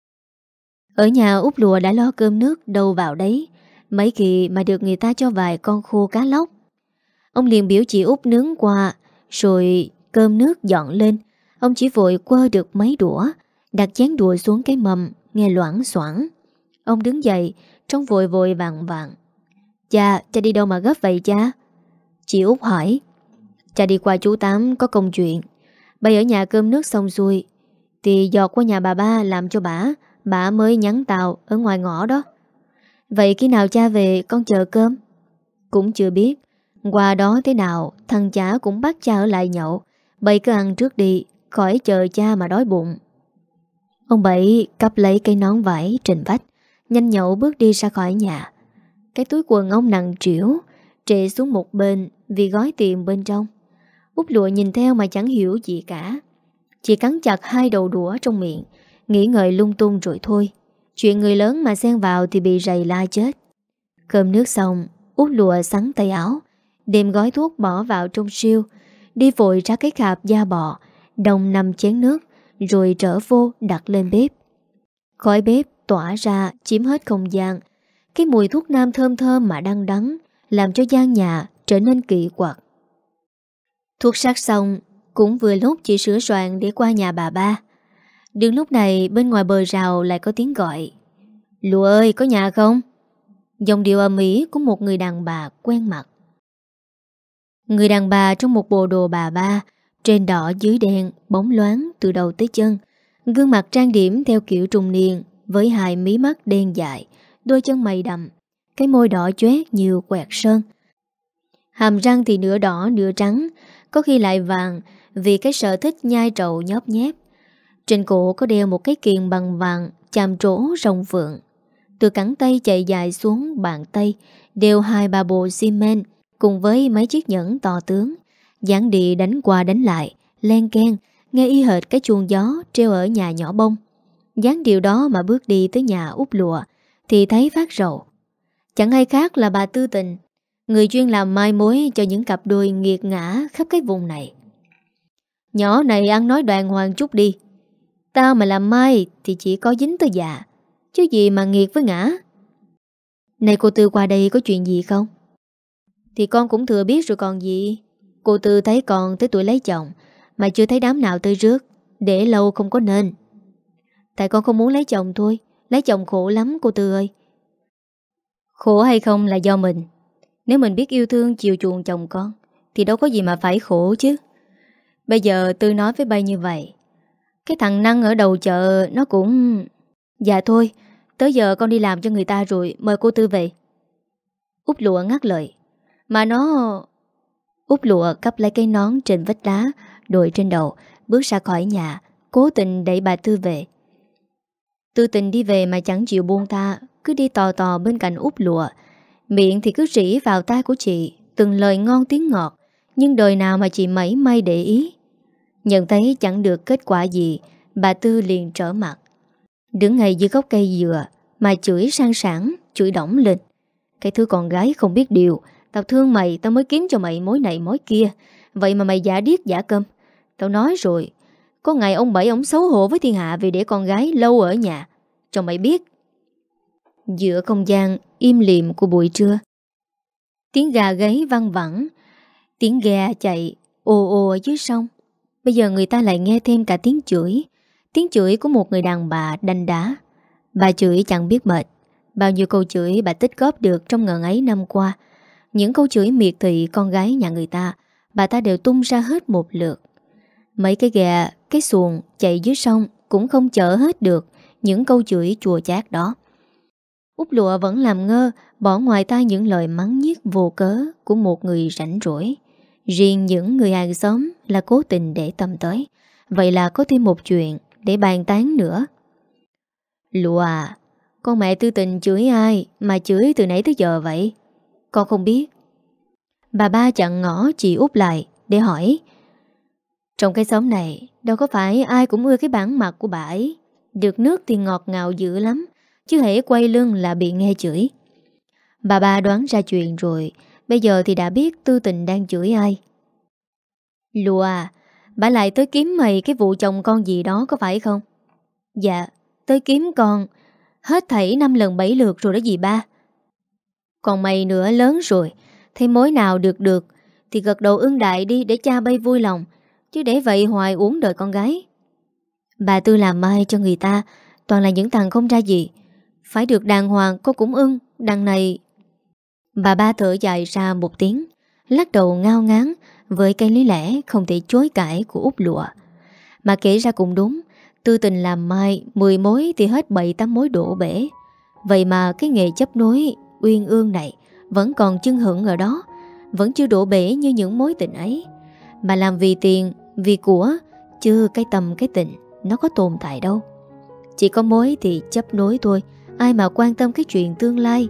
A: Ở nhà Út Lụa đã lo cơm nước đâu vào đấy. Mấy kỳ mà được người ta cho vài con khô cá lóc. Ông liền biểu chị Út nướng qua, rồi cơm nước dọn lên. Ông chỉ vội quơ được mấy đũa, đặt chén đũa xuống cái mâm, nghe loảng xoảng. Ông đứng dậy, trông vội vội vàng vàng. Cha, cha đi đâu mà gấp vậy cha? Chị Út hỏi. Cha đi qua chú Tám có công chuyện. Bây ở nhà cơm nước xong xuôi thì dọt qua nhà bà ba làm cho bả. Bà mới nhắn tàu ở ngoài ngõ đó. Vậy khi nào cha về con chờ cơm? Cũng chưa biết. Qua đó thế nào thằng chả cũng bắt cha ở lại nhậu. Bây cứ ăn trước đi, khỏi chờ cha mà đói bụng. Ông Bảy cắp lấy cây nón vải trên vách, nhanh nhậu bước đi ra khỏi nhà. Cái túi quần ông nặng trĩu, trệ xuống một bên vì gói tiền bên trong. Út Lụa nhìn theo mà chẳng hiểu gì cả. Chỉ cắn chặt hai đầu đũa trong miệng, nghĩ ngợi lung tung rồi thôi. Chuyện người lớn mà xen vào thì bị rầy la chết. Cơm nước xong, Út Lụa sắn tay áo, đem gói thuốc bỏ vào trong siêu, đi vội ra cái khạp da bò, đồng nằm chén nước, rồi trở vô đặt lên bếp. Khói bếp tỏa ra chiếm hết không gian. Cái mùi thuốc nam thơm thơm mà đắng đắng làm cho gian nhà trở nên kỳ quặc. Thuốc sắc xong, cũng vừa lúc chị sửa soạn để qua nhà bà ba. Đường lúc này bên ngoài bờ rào lại có tiếng gọi. Lụa ơi, có nhà không? Giọng điệu ầm ĩ của một người đàn bà quen mặt. Người đàn bà trong một bộ đồ bà ba, trên đỏ dưới đen, bóng loáng từ đầu tới chân. Gương mặt trang điểm theo kiểu trung niên, với hai mí mắt đen dài, đôi chân mày đậm, cái môi đỏ chóét như quẹt sơn. Hàm răng thì nửa đỏ nửa trắng, có khi lại vàng vì cái sở thích nhai trầu nhóp nhép. Trên cổ có đeo một cái kiềng bằng vàng chàm trổ rồng phượng. Từ cẳng tay chạy dài xuống bàn tay đeo hai ba bộ xi men cùng với mấy chiếc nhẫn to tướng. Dáng đi đánh qua đánh lại, len keng, nghe y hệt cái chuông gió treo ở nhà nhỏ bông. Dáng điệu đó mà bước đi tới nhà Út Lụa thì thấy phát rầu. Chẳng ai khác là bà Tư Tình, người chuyên làm mai mối cho những cặp đôi nghiệt ngã khắp cái vùng này. Nhỏ này ăn nói đàng hoàng chút đi. Tao mà làm mai thì chỉ có dính tới già, chứ gì mà nghiệt với ngã. Này cô Tư qua đây có chuyện gì không? Thì con cũng thừa biết rồi còn gì. Cô Tư thấy con tới tuổi lấy chồng mà chưa thấy đám nào tới rước, để lâu không có nên. Tại con không muốn lấy chồng thôi. Lấy chồng khổ lắm cô Tư ơi. Khổ hay không là do mình. Nếu mình biết yêu thương chiều chuộng chồng con thì đâu có gì mà phải khổ chứ. Bây giờ Tư nói với bay như vậy, cái thằng Năng ở đầu chợ nó cũng... Dạ thôi, tới giờ con đi làm cho người ta rồi, mời cô Tư về. Út Lụa ngắt lời. Mà nó... Út Lụa cắp lấy cái nón trên vách đá đội trên đầu, bước ra khỏi nhà, cố tình đẩy bà Tư về. Tư Tình đi về mà chẳng chịu buông tha, cứ đi tò tò bên cạnh Út Lụa. Miệng thì cứ rỉ vào tai của chị từng lời ngon tiếng ngọt, nhưng đời nào mà chị mảy may để ý. Nhận thấy chẳng được kết quả gì, bà Tư liền trở mặt, đứng ngay dưới gốc cây dừa mà chửi sang sảng, chửi đỏng lên. Cái thứ con gái không biết điều, tao thương mày, tao mới kiếm cho mày mối này mối kia, vậy mà mày giả điếc giả câm. Tao nói rồi, có ngày ông Bảy ông xấu hổ với thiên hạ vì để con gái lâu ở nhà, cho mày biết. Giữa không gian im lìm của buổi trưa, tiếng gà gáy văng vẳng, tiếng ghe chạy ồ ồ ở dưới sông. Bây giờ người ta lại nghe thêm cả tiếng chửi, tiếng chửi của một người đàn bà đanh đá. Bà chửi chẳng biết mệt. Bao nhiêu câu chửi bà tích góp được trong ngần ấy năm qua. Những câu chửi miệt thị con gái nhà người ta, bà ta đều tung ra hết một lượt. Mấy cái ghe, cái xuồng chạy dưới sông cũng không chở hết được những câu chửi chua chát đó. Út Lụa vẫn làm ngơ, bỏ ngoài tai những lời mắng nhiếc vô cớ của một người rảnh rỗi. Riêng những người hàng xóm là cố tình để tâm tới. Vậy là có thêm một chuyện để bàn tán nữa. Lụa à, con mẹ Tư Tình chửi ai mà chửi từ nãy tới giờ vậy? Con không biết. Bà ba chặn ngõ chị Út lại để hỏi. Trong cái xóm này đâu có phải ai cũng ưa cái bản mặt của bà ấy. Được nước thì ngọt ngào dữ lắm, chứ hễ quay lưng là bị nghe chửi. Bà ba đoán ra chuyện rồi, bây giờ thì đã biết Tư Tình đang chửi ai. Lụa à, bà lại tới kiếm mày cái vụ chồng con gì đó có phải không? Dạ, tới kiếm con hết thảy năm lần bảy lượt rồi đó dì ba. Còn mày nữa lớn rồi, thấy mối nào được được thì gật đầu ưng đại đi để cha bay vui lòng, chứ để vậy hoài uống đời con gái. Bà Tư làm mai cho người ta toàn là những thằng không ra gì. Phải được đàng hoàng cô cũng ưng. Đằng này... Bà ba thở dài ra một tiếng, lắc đầu ngao ngán với cái lý lẽ không thể chối cãi của Út Lụa. Mà kể ra cũng đúng, Tư Tình làm mai mười mối thì hết bảy tám mối đổ bể. Vậy mà cái nghề chấp nối uyên ương này vẫn còn chưng hững ở đó, vẫn chưa đổ bể như những mối tình ấy. Mà làm vì tiền, vì của, chứ cái tâm cái tình nó có tồn tại đâu. Chỉ có mối thì chấp nối thôi, ai mà quan tâm cái chuyện tương lai,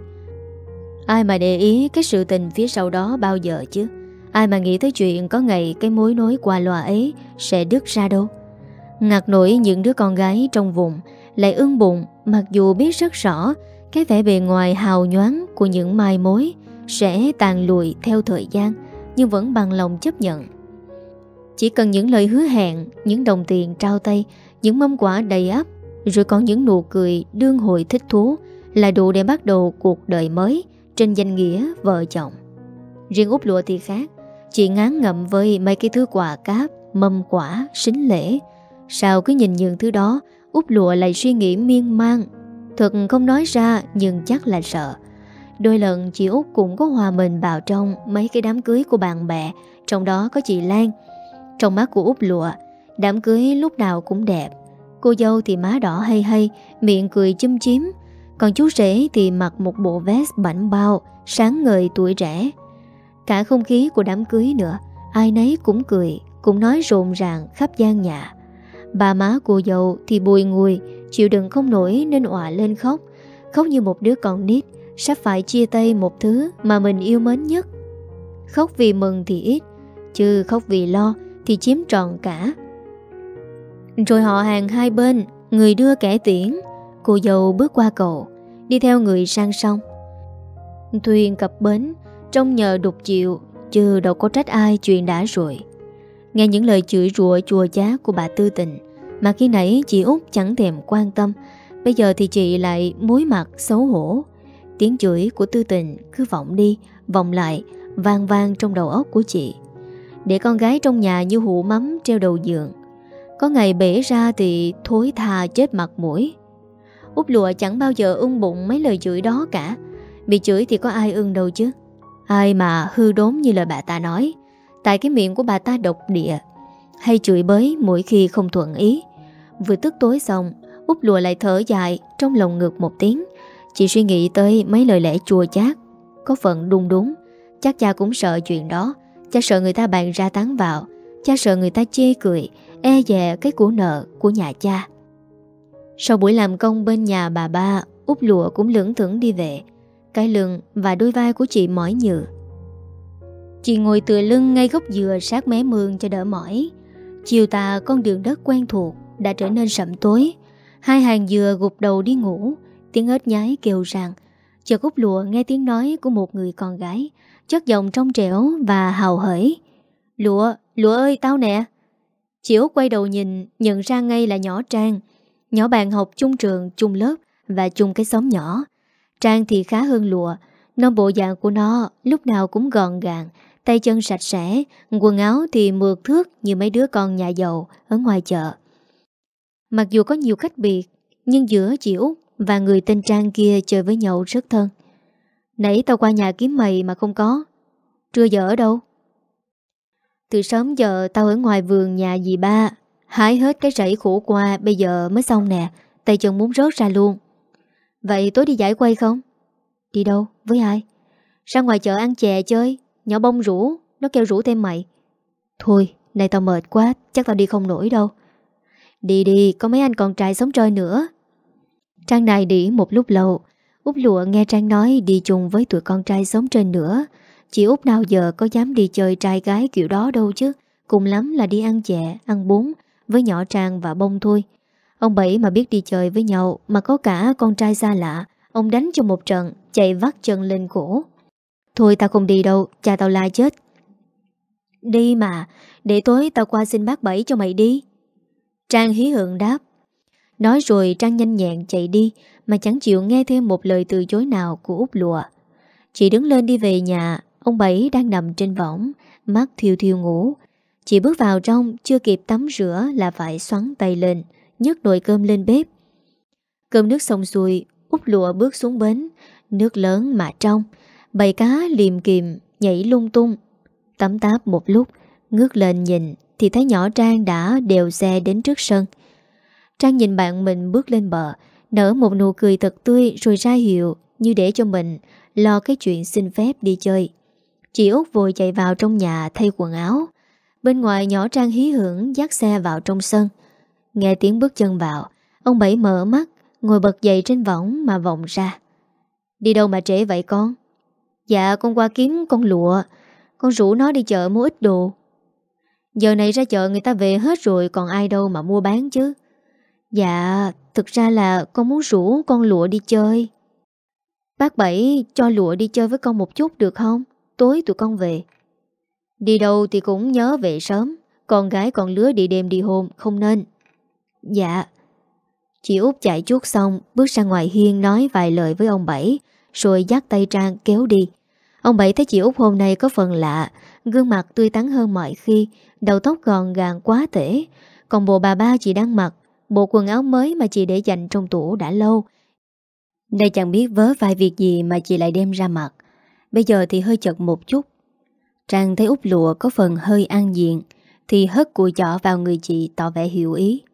A: ai mà để ý cái sự tình phía sau đó bao giờ chứ. Ai mà nghĩ tới chuyện có ngày cái mối nối qua loa ấy sẽ đứt ra đâu. Ngặt nổi những đứa con gái trong vùng lại ưng bụng, mặc dù biết rất rõ cái vẻ bề ngoài hào nhoáng của những mai mối sẽ tàn lụi theo thời gian, nhưng vẫn bằng lòng chấp nhận. Chỉ cần những lời hứa hẹn, những đồng tiền trao tay, những mâm quả đầy ắp, rồi còn những nụ cười đương hồi thích thú là đủ để bắt đầu cuộc đời mới trên danh nghĩa vợ chồng. Riêng Út Lụa thì khác. Chị ngán ngậm với mấy cái thứ quà cáp, mâm quả, sính lễ. Sao cứ nhìn những thứ đó, Út Lụa lại suy nghĩ miên man. Thật không nói ra nhưng chắc là sợ. Đôi lần chị Út cũng có hòa mình vào trong mấy cái đám cưới của bạn bè, trong đó có chị Lan. Trong mắt của Út Lụa, đám cưới lúc nào cũng đẹp. Cô dâu thì má đỏ hay hay, miệng cười chum chím. Còn chú rể thì mặc một bộ vest bảnh bao, sáng ngời tuổi trẻ. Cả không khí của đám cưới nữa, ai nấy cũng cười, cũng nói rộn ràng khắp gian nhà. Bà má cô dâu thì bùi ngùi, chịu đựng không nổi nên òa lên khóc. Khóc như một đứa con nít sắp phải chia tay một thứ mà mình yêu mến nhất. Khóc vì mừng thì ít, chứ khóc vì lo thì chiếm trọn cả. Rồi họ hàng hai bên, người đưa kẻ tiễn. Cô dâu bước qua cầu, đi theo người sang sông. Thuyền cập bến, trông nhờ đục chịu, chứ đâu có trách ai chuyện đã rồi. Nghe những lời chửi rủa chua chát của bà Tư Tình, mà khi nãy chị Út chẳng thèm quan tâm, bây giờ thì chị lại muối mặt xấu hổ. Tiếng chửi của Tư Tình cứ vọng đi, vọng lại, vang vang trong đầu óc của chị. Để con gái trong nhà như hũ mắm treo đầu giường, có ngày bể ra thì thối tha chết mặt mũi. Út Lụa chẳng bao giờ ưng bụng mấy lời chửi đó cả. Bị chửi thì có ai ưng đâu chứ. Ai mà hư đốn như lời bà ta nói. Tại cái miệng của bà ta độc địa, hay chửi bới mỗi khi không thuận ý. Vừa tức tối xong, Út Lụa lại thở dài trong lòng ngực một tiếng. Chị suy nghĩ tới mấy lời lẽ chua chát, có phần đung đúng. Chắc cha cũng sợ chuyện đó. Cha sợ người ta bàn ra tán vào. Cha sợ người ta chê cười, e dè cái của nợ của nhà cha. Sau buổi làm công bên nhà bà ba, Út Lụa cũng lững thững đi về. Cái lưng và đôi vai của chị mỏi nhừ. Chị ngồi tựa lưng ngay gốc dừa sát mé mương cho đỡ mỏi. Chiều tà con đường đất quen thuộc đã trở nên sậm tối. Hai hàng dừa gục đầu đi ngủ. Tiếng ếch nhái kêu rằng. Chợt Út Lụa nghe tiếng nói của một người con gái, chất giọng trong trẻo và hào hởi. Lụa, Lụa ơi tao nè. Chị Út quay đầu nhìn, nhận ra ngay là nhỏ Trang. Nhỏ bạn học chung trường, chung lớp và chung cái xóm nhỏ. Trang thì khá hơn Lụa. Non bộ dạng của nó lúc nào cũng gọn gàng, tay chân sạch sẽ, quần áo thì mượt thước như mấy đứa con nhà giàu ở ngoài chợ. Mặc dù có nhiều cách biệt, nhưng giữa chị Út và người tên Trang kia chơi với nhau rất thân. Nãy tao qua nhà kiếm mày mà không có. Trưa giờ ở đâu? Từ sớm giờ tao ở ngoài vườn nhà dì ba, hái hết cái rẫy khổ qua, bây giờ mới xong nè, tay chân muốn rớt ra luôn. Vậy tối đi giải quay không? Đi đâu? Với ai? Ra ngoài chợ ăn chè chơi. Nhỏ Bông rủ, nó kêu rủ thêm mày. Thôi, này tao mệt quá, chắc tao đi không nổi đâu. Đi đi, có mấy anh con trai sống chơi nữa. Trang này đi một lúc lâu. Út Lụa nghe Trang nói đi chung với tụi con trai sống trên nữa. Chị Út nào giờ có dám đi chơi trai gái kiểu đó đâu chứ. Cùng lắm là đi ăn chè, ăn bún với nhỏ Trang và Bông thôi. Ông Bảy mà biết đi chơi với nhau mà có cả con trai xa lạ, ông đánh cho một trận, chạy vắt chân lên cổ. Thôi tao không đi đâu, cha tao la chết. Đi mà, để tối tao qua xin bác Bảy cho mày đi. Trang hí hưởng đáp. Nói rồi Trang nhanh nhẹn chạy đi, mà chẳng chịu nghe thêm một lời từ chối nào của Út Lụa. Chị đứng lên đi về nhà. Ông Bảy đang nằm trên võng, mắt thiêu thiêu ngủ. Chị bước vào trong, chưa kịp tắm rửa là phải xoắn tay lên, nhấc nồi cơm lên bếp. Cơm nước xong xuôi, Út Lụa bước xuống bến. Nước lớn mà trong, bầy cá liềm kìm nhảy lung tung. Tắm táp một lúc, ngước lên nhìn thì thấy nhỏ Trang đã đèo xe đến trước sân. Trang nhìn bạn mình bước lên bờ, nở một nụ cười thật tươi rồi ra hiệu như để cho mình lo cái chuyện xin phép đi chơi. Chị Út vội chạy vào trong nhà thay quần áo. Bên ngoài nhỏ Trang hí hưởng dắt xe vào trong sân. Nghe tiếng bước chân vào, ông Bảy mở mắt, ngồi bật dậy trên võng mà vọng ra. Đi đâu mà trễ vậy con? Dạ con qua kiếm con Lụa. Con rủ nó đi chợ mua ít đồ. Giờ này ra chợ người ta về hết rồi, còn ai đâu mà mua bán chứ. Dạ thực ra là con muốn rủ con Lụa đi chơi. Bác Bảy cho Lụa đi chơi với con một chút được không? Tối tụi con về. Đi đâu thì cũng nhớ về sớm. Con gái còn lứa đi đêm đi hôm, không nên. Dạ. Chị Út chạy chuốt xong, bước ra ngoài hiên nói vài lời với ông Bảy, rồi dắt tay Trang kéo đi. Ông Bảy thấy chị Út hôm nay có phần lạ, gương mặt tươi tắn hơn mọi khi, đầu tóc gọn gàng quá tể. Còn bộ bà ba chị đang mặc, bộ quần áo mới mà chị để dành trong tủ đã lâu. Đây chẳng biết vớ vai việc gì mà chị lại đem ra mặc. Bây giờ thì hơi chật một chút. Trang thấy Út Lụa có phần hơi ăn diện thì hất cùi chỏ vào người chị tỏ vẻ hiểu ý.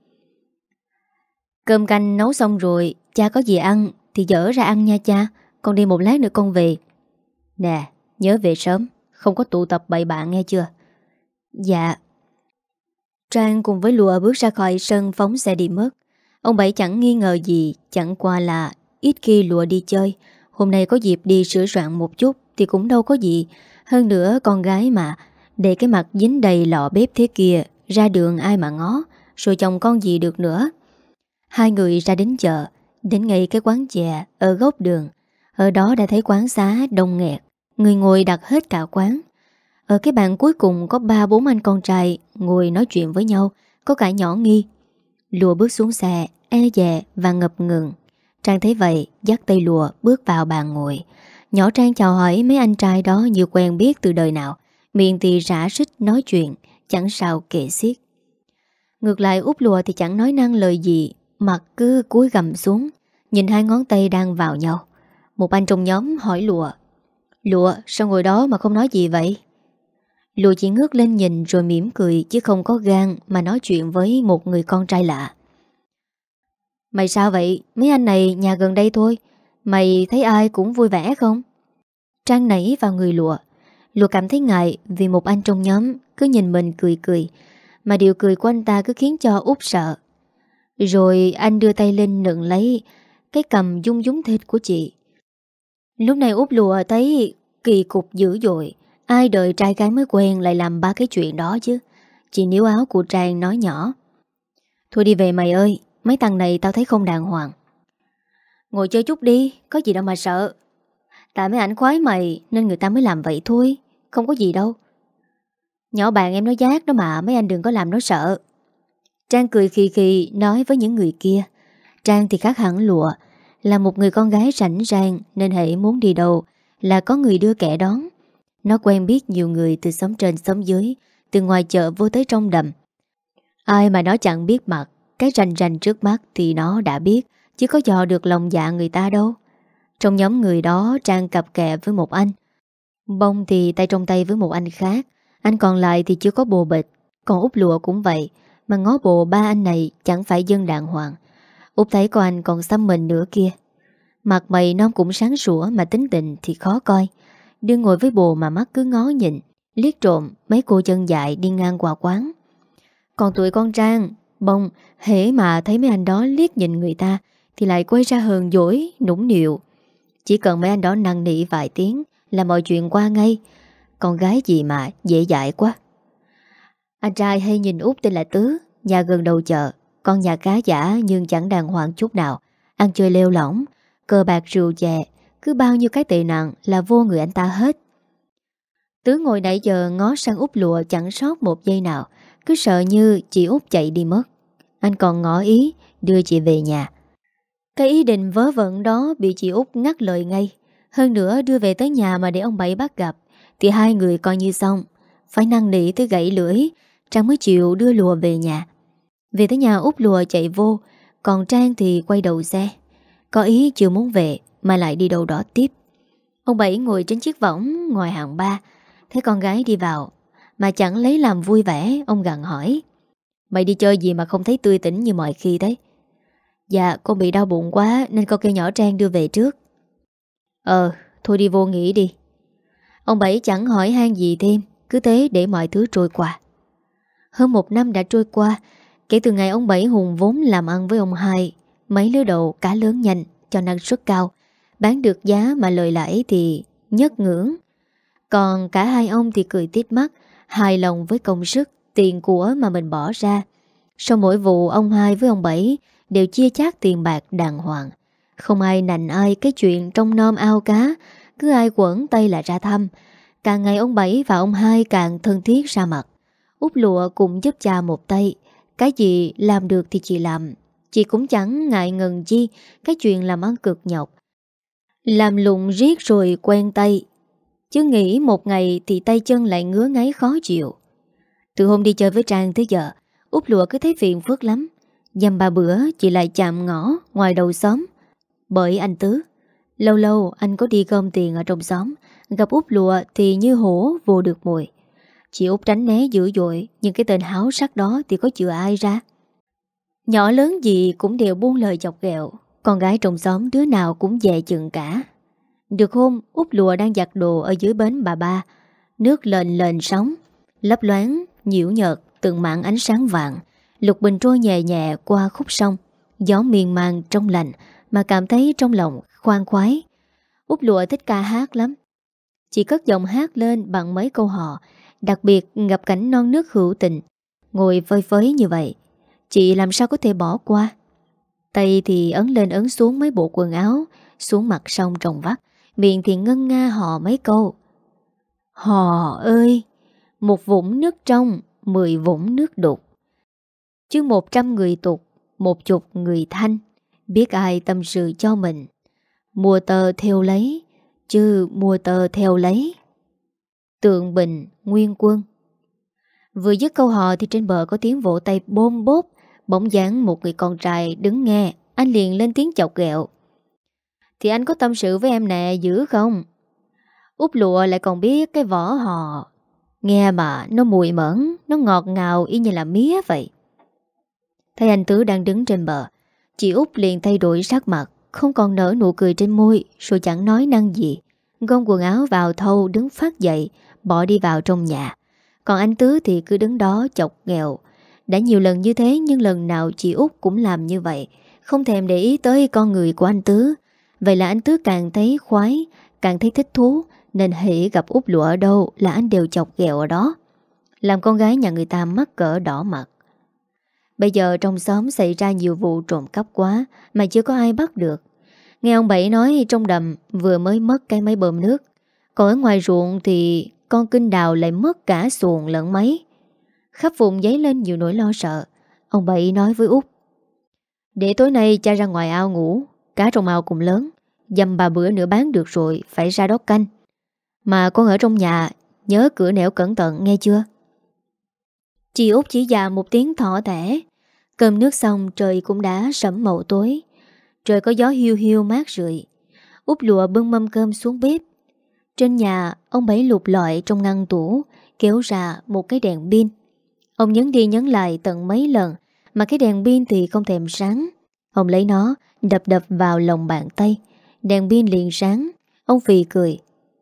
A: Cơm canh nấu xong rồi, cha có gì ăn thì dỡ ra ăn nha cha. Con đi một lát nữa con về. Nè, nhớ về sớm, không có tụ tập bậy bạ nghe chưa? Dạ. Trang cùng với Lụa bước ra khỏi sân phóng xe đi mất. Ông Bảy chẳng nghi ngờ gì, chẳng qua là ít khi Lụa đi chơi. Hôm nay có dịp đi sửa soạn một chút thì cũng đâu có gì. Hơn nữa con gái mà, để cái mặt dính đầy lọ bếp thế kia, ra đường ai mà ngó, rồi chồng con gì được nữa. Hai người ra đến chợ, đến ngay cái quán chè ở góc đường. Ở đó đã thấy quán xá đông nghẹt, người ngồi đặt hết cả quán. Ở cái bàn cuối cùng có ba bốn anh con trai ngồi nói chuyện với nhau, có cả nhỏ Nghi. Lụa bước xuống xe, e dè và ngập ngừng. Trang thấy vậy, dắt tay Lụa bước vào bàn ngồi. Nhỏ Trang chào hỏi mấy anh trai đó như quen biết từ đời nào, miệng thì rã rít nói chuyện, chẳng sao kể xiết. Ngược lại Út Lụa thì chẳng nói năng lời gì, mặt cứ cúi gằm xuống, nhìn hai ngón tay đang vào nhau. Một anh trong nhóm hỏi Lụa: Lụa, sao ngồi đó mà không nói gì vậy? Lụa chỉ ngước lên nhìn rồi mỉm cười, chứ không có gan mà nói chuyện với một người con trai lạ. Mày sao vậy? Mấy anh này nhà gần đây thôi. Mày thấy ai cũng vui vẻ không? Trang nảy vào người Lụa. Lụa cảm thấy ngại vì một anh trong nhóm cứ nhìn mình cười cười, mà điều cười của anh ta cứ khiến cho Út sợ. Rồi anh đưa tay lên nựng lấy cái cầm dung dúng thịt của chị. Lúc này Út Lụa thấy kỳ cục dữ dội. Ai đợi trai gái mới quen lại làm ba cái chuyện đó chứ. Chị níu áo của Trang nói nhỏ: Thôi đi về mày ơi, mấy thằng này tao thấy không đàng hoàng. Ngồi chơi chút đi, có gì đâu mà sợ. Tại mấy ảnh khoái mày nên người ta mới làm vậy thôi, không có gì đâu. Nhỏ bạn em nó giác đó mà, mấy anh đừng có làm nó sợ. Trang cười khì khì nói với những người kia. Trang thì khác hẳn Lụa, là một người con gái rảnh rang nên hãy muốn đi đâu là có người đưa kẻ đón. Nó quen biết nhiều người từ xóm trên xóm dưới, từ ngoài chợ vô tới trong đầm. Ai mà nó chẳng biết mặt, cái rành rành trước mắt thì nó đã biết, chứ có dò được lòng dạ người ta đâu. Trong nhóm người đó Trang cặp kè với một anh, Bông thì tay trong tay với một anh khác. Anh còn lại thì chưa có bồ bịch. Còn Út Lụa cũng vậy, mà ngó bộ ba anh này chẳng phải dân đàng hoàng. Út thấy có anh còn xăm mình nữa kia. Mặt mày nó cũng sáng sủa mà tính tình thì khó coi. Đương ngồi với bồ mà mắt cứ ngó nhìn, liếc trộm mấy cô chân dại đi ngang qua quán. Còn tụi con Trang, Bông, hễ mà thấy mấy anh đó liếc nhìn người ta thì lại quay ra hờn dỗi, nũng nịu. Chỉ cần mấy anh đó năn nỉ vài tiếng là mọi chuyện qua ngay. Con gái gì mà dễ dãi quá. Anh trai hay nhìn Út tên là Tứ, nhà gần đầu chợ, con nhà cá giả nhưng chẳng đàng hoàng chút nào, ăn chơi lêu lỏng, cờ bạc rượu chè, cứ bao nhiêu cái tệ nặng là vô người anh ta hết. Tứ ngồi nãy giờ ngó sang Út Lụa chẳng sót một giây nào, cứ sợ như chị Út chạy đi mất. Anh còn ngỏ ý đưa chị về nhà. Cái ý định vớ vẩn đó bị chị Út ngắt lời ngay. Hơn nữa đưa về tới nhà mà để ông Bảy bắt gặp thì hai người coi như xong. Phải năn nỉ tới gãy lưỡi Trang mới chịu đưa Lụa về nhà. Về tới nhà Út Lụa chạy vô, còn Trang thì quay đầu xe, có ý chưa muốn về mà lại đi đâu đó tiếp. Ông Bảy ngồi trên chiếc võng ngoài hàng ba, thấy con gái đi vào mà chẳng lấy làm vui vẻ. Ông gặng hỏi: Mày đi chơi gì mà không thấy tươi tỉnh như mọi khi thế? Dạ con bị đau bụng quá nên con kêu nhỏ Trang đưa về trước. Ờ thôi đi vô nghỉ đi. Ông Bảy chẳng hỏi han gì thêm, cứ thế để mọi thứ trôi qua. Hơn một năm đã trôi qua kể từ ngày ông Bảy hùng vốn làm ăn với ông Hai. Mấy lứa đầu cá lớn nhanh, cho năng suất cao, bán được giá mà lời lãi thì nhất ngưỡng. Còn cả hai ông thì cười tít mắt, hài lòng với công sức, tiền của mà mình bỏ ra. Sau mỗi vụ ông Hai với ông Bảy đều chia chác tiền bạc đàng hoàng. Không ai nạnh ai cái chuyện trong nom ao cá, cứ ai quẩn tay là ra thăm. Càng ngày ông Bảy và ông Hai càng thân thiết ra mặt. Út Lụa cũng giúp cha một tay, cái gì làm được thì chị làm. Chị cũng chẳng ngại ngần chi cái chuyện làm ăn cực nhọc. Làm lụng riết rồi quen tay, chứ nghĩ một ngày thì tay chân lại ngứa ngáy khó chịu. Từ hôm đi chơi với Trang tới giờ, Út Lụa cứ thấy phiền phức lắm. Dăm ba bữa chị lại chạm ngõ ngoài đầu xóm bởi anh Tứ. Lâu lâu anh có đi gom tiền ở trong xóm, gặp Út Lụa thì như hổ vô được mùi. Chị Út tránh né dữ dội, nhưng cái tên háo sắc đó thì có chừa ai ra. Nhỏ lớn gì cũng đều buông lời chọc ghẹo. Con gái trong xóm đứa nào cũng dè chừng cả. Được hôm Út Lụa đang giặt đồ ở dưới bến bà ba. Nước lên lên sóng, lấp loáng, nhiễu nhợt, từng mảng ánh sáng vàng. Lục bình trôi nhẹ nhẹ qua khúc sông. Gió miền man trong lành mà cảm thấy trong lòng khoan khoái. Út Lụa thích ca hát lắm. Chị cất giọng hát lên bằng mấy câu hò, đặc biệt gặp cảnh non nước hữu tình, ngồi phơi phới như vậy, chị làm sao có thể bỏ qua. Tay thì ấn lên ấn xuống mấy bộ quần áo, xuống mặt sông trồng vắt, miệng thì ngân nga hò mấy câu. Hò ơi, một vũng nước trong, mười vũng nước đục, chứ một trăm người tục, một chục người thanh, biết ai tâm sự cho mình. Mua tờ theo lấy, chứ mua tờ theo lấy. Tượng Bình, Nguyên Quân. Vừa dứt câu hò thì trên bờ có tiếng vỗ tay bôm bốp. Bỗng dáng một người con trai đứng nghe. Anh liền lên tiếng chọc ghẹo: Thì anh có tâm sự với em nè dữ không? Út Lụa lại còn biết cái vỏ hò. Nghe mà nó mùi mẫn, nó ngọt ngào y như là mía vậy. Thấy anh Tứ đang đứng trên bờ, chị Út liền thay đổi sắc mặt, không còn nở nụ cười trên môi, rồi chẳng nói năng gì, gom quần áo vào thâu đứng phát dậy, bỏ đi vào trong nhà. Còn anh Tứ thì cứ đứng đó chọc ghẹo. Đã nhiều lần như thế nhưng lần nào chị Út cũng làm như vậy, không thèm để ý tới con người của anh Tứ. Vậy là anh Tứ càng thấy khoái, càng thấy thích thú, nên hễ gặp Út Lụa ở đâu là anh đều chọc ghẹo ở đó, làm con gái nhà người ta mắc cỡ đỏ mặt. Bây giờ trong xóm xảy ra nhiều vụ trộm cắp quá mà chưa có ai bắt được. Nghe ông Bảy nói trong đầm vừa mới mất cái máy bơm nước, còn ở ngoài ruộng thì con kinh đào lại mất cả xuồng lẫn máy. Khắp vùng dấy lên nhiều nỗi lo sợ. Ông Bảy nói với Út: Để tối nay cha ra ngoài ao ngủ, cá trong ao cũng lớn, dăm ba bữa nữa bán được rồi phải ra đó canh. Mà con ở trong nhà nhớ cửa nẻo cẩn thận nghe chưa? Chị Út chỉ dạ một tiếng thỏ thẻ. Cơm nước xong trời cũng đã sẫm màu tối. Trời có gió hiu hiu mát rượi. Út Lụa bưng mâm cơm xuống bếp. Trên nhà ông Bảy lục lọi trong ngăn tủ, kéo ra một cái đèn pin. Ông nhấn đi nhấn lại tận mấy lần mà cái đèn pin thì không thèm sáng. Ông lấy nó đập đập vào lòng bàn tay, đèn pin liền sáng. Ông phì cười: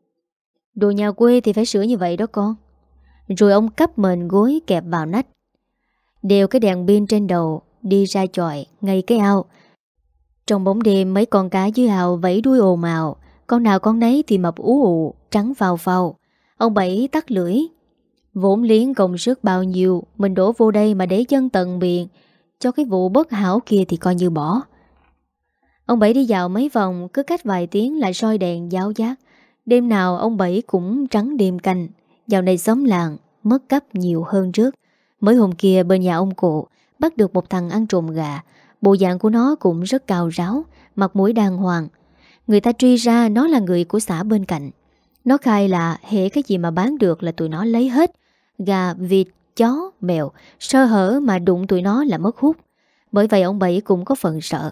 A: Đồ nhà quê thì phải sửa như vậy đó con. Rồi ông cắp mền gối kẹp vào nách, đeo cái đèn pin trên đầu, đi ra chòi ngay cái ao. Trong bóng đêm mấy con cá dưới ao vẫy đuôi ồn ào, con nào con nấy thì mập ú ụ, trắng phào phào. Ông Bảy tắt lưỡi: Vốn liếng công sức bao nhiêu mình đổ vô đây mà để chân tận miệng, cho cái vụ bất hảo kia thì coi như bỏ. Ông Bảy đi dạo mấy vòng, cứ cách vài tiếng lại soi đèn giáo giác. Đêm nào ông Bảy cũng trắng đêm canh. Dạo này xóm làng mất cắp nhiều hơn trước. Mới hôm kia bên nhà ông cụ bắt được một thằng ăn trộm gà. Bộ dạng của nó cũng rất cao ráo, mặt mũi đàng hoàng. Người ta truy ra nó là người của xã bên cạnh. Nó khai là hễ cái gì mà bán được là tụi nó lấy hết. Gà, vịt, chó, mèo, sơ hở mà đụng tụi nó là mất hút. Bởi vậy ông Bảy cũng có phần sợ.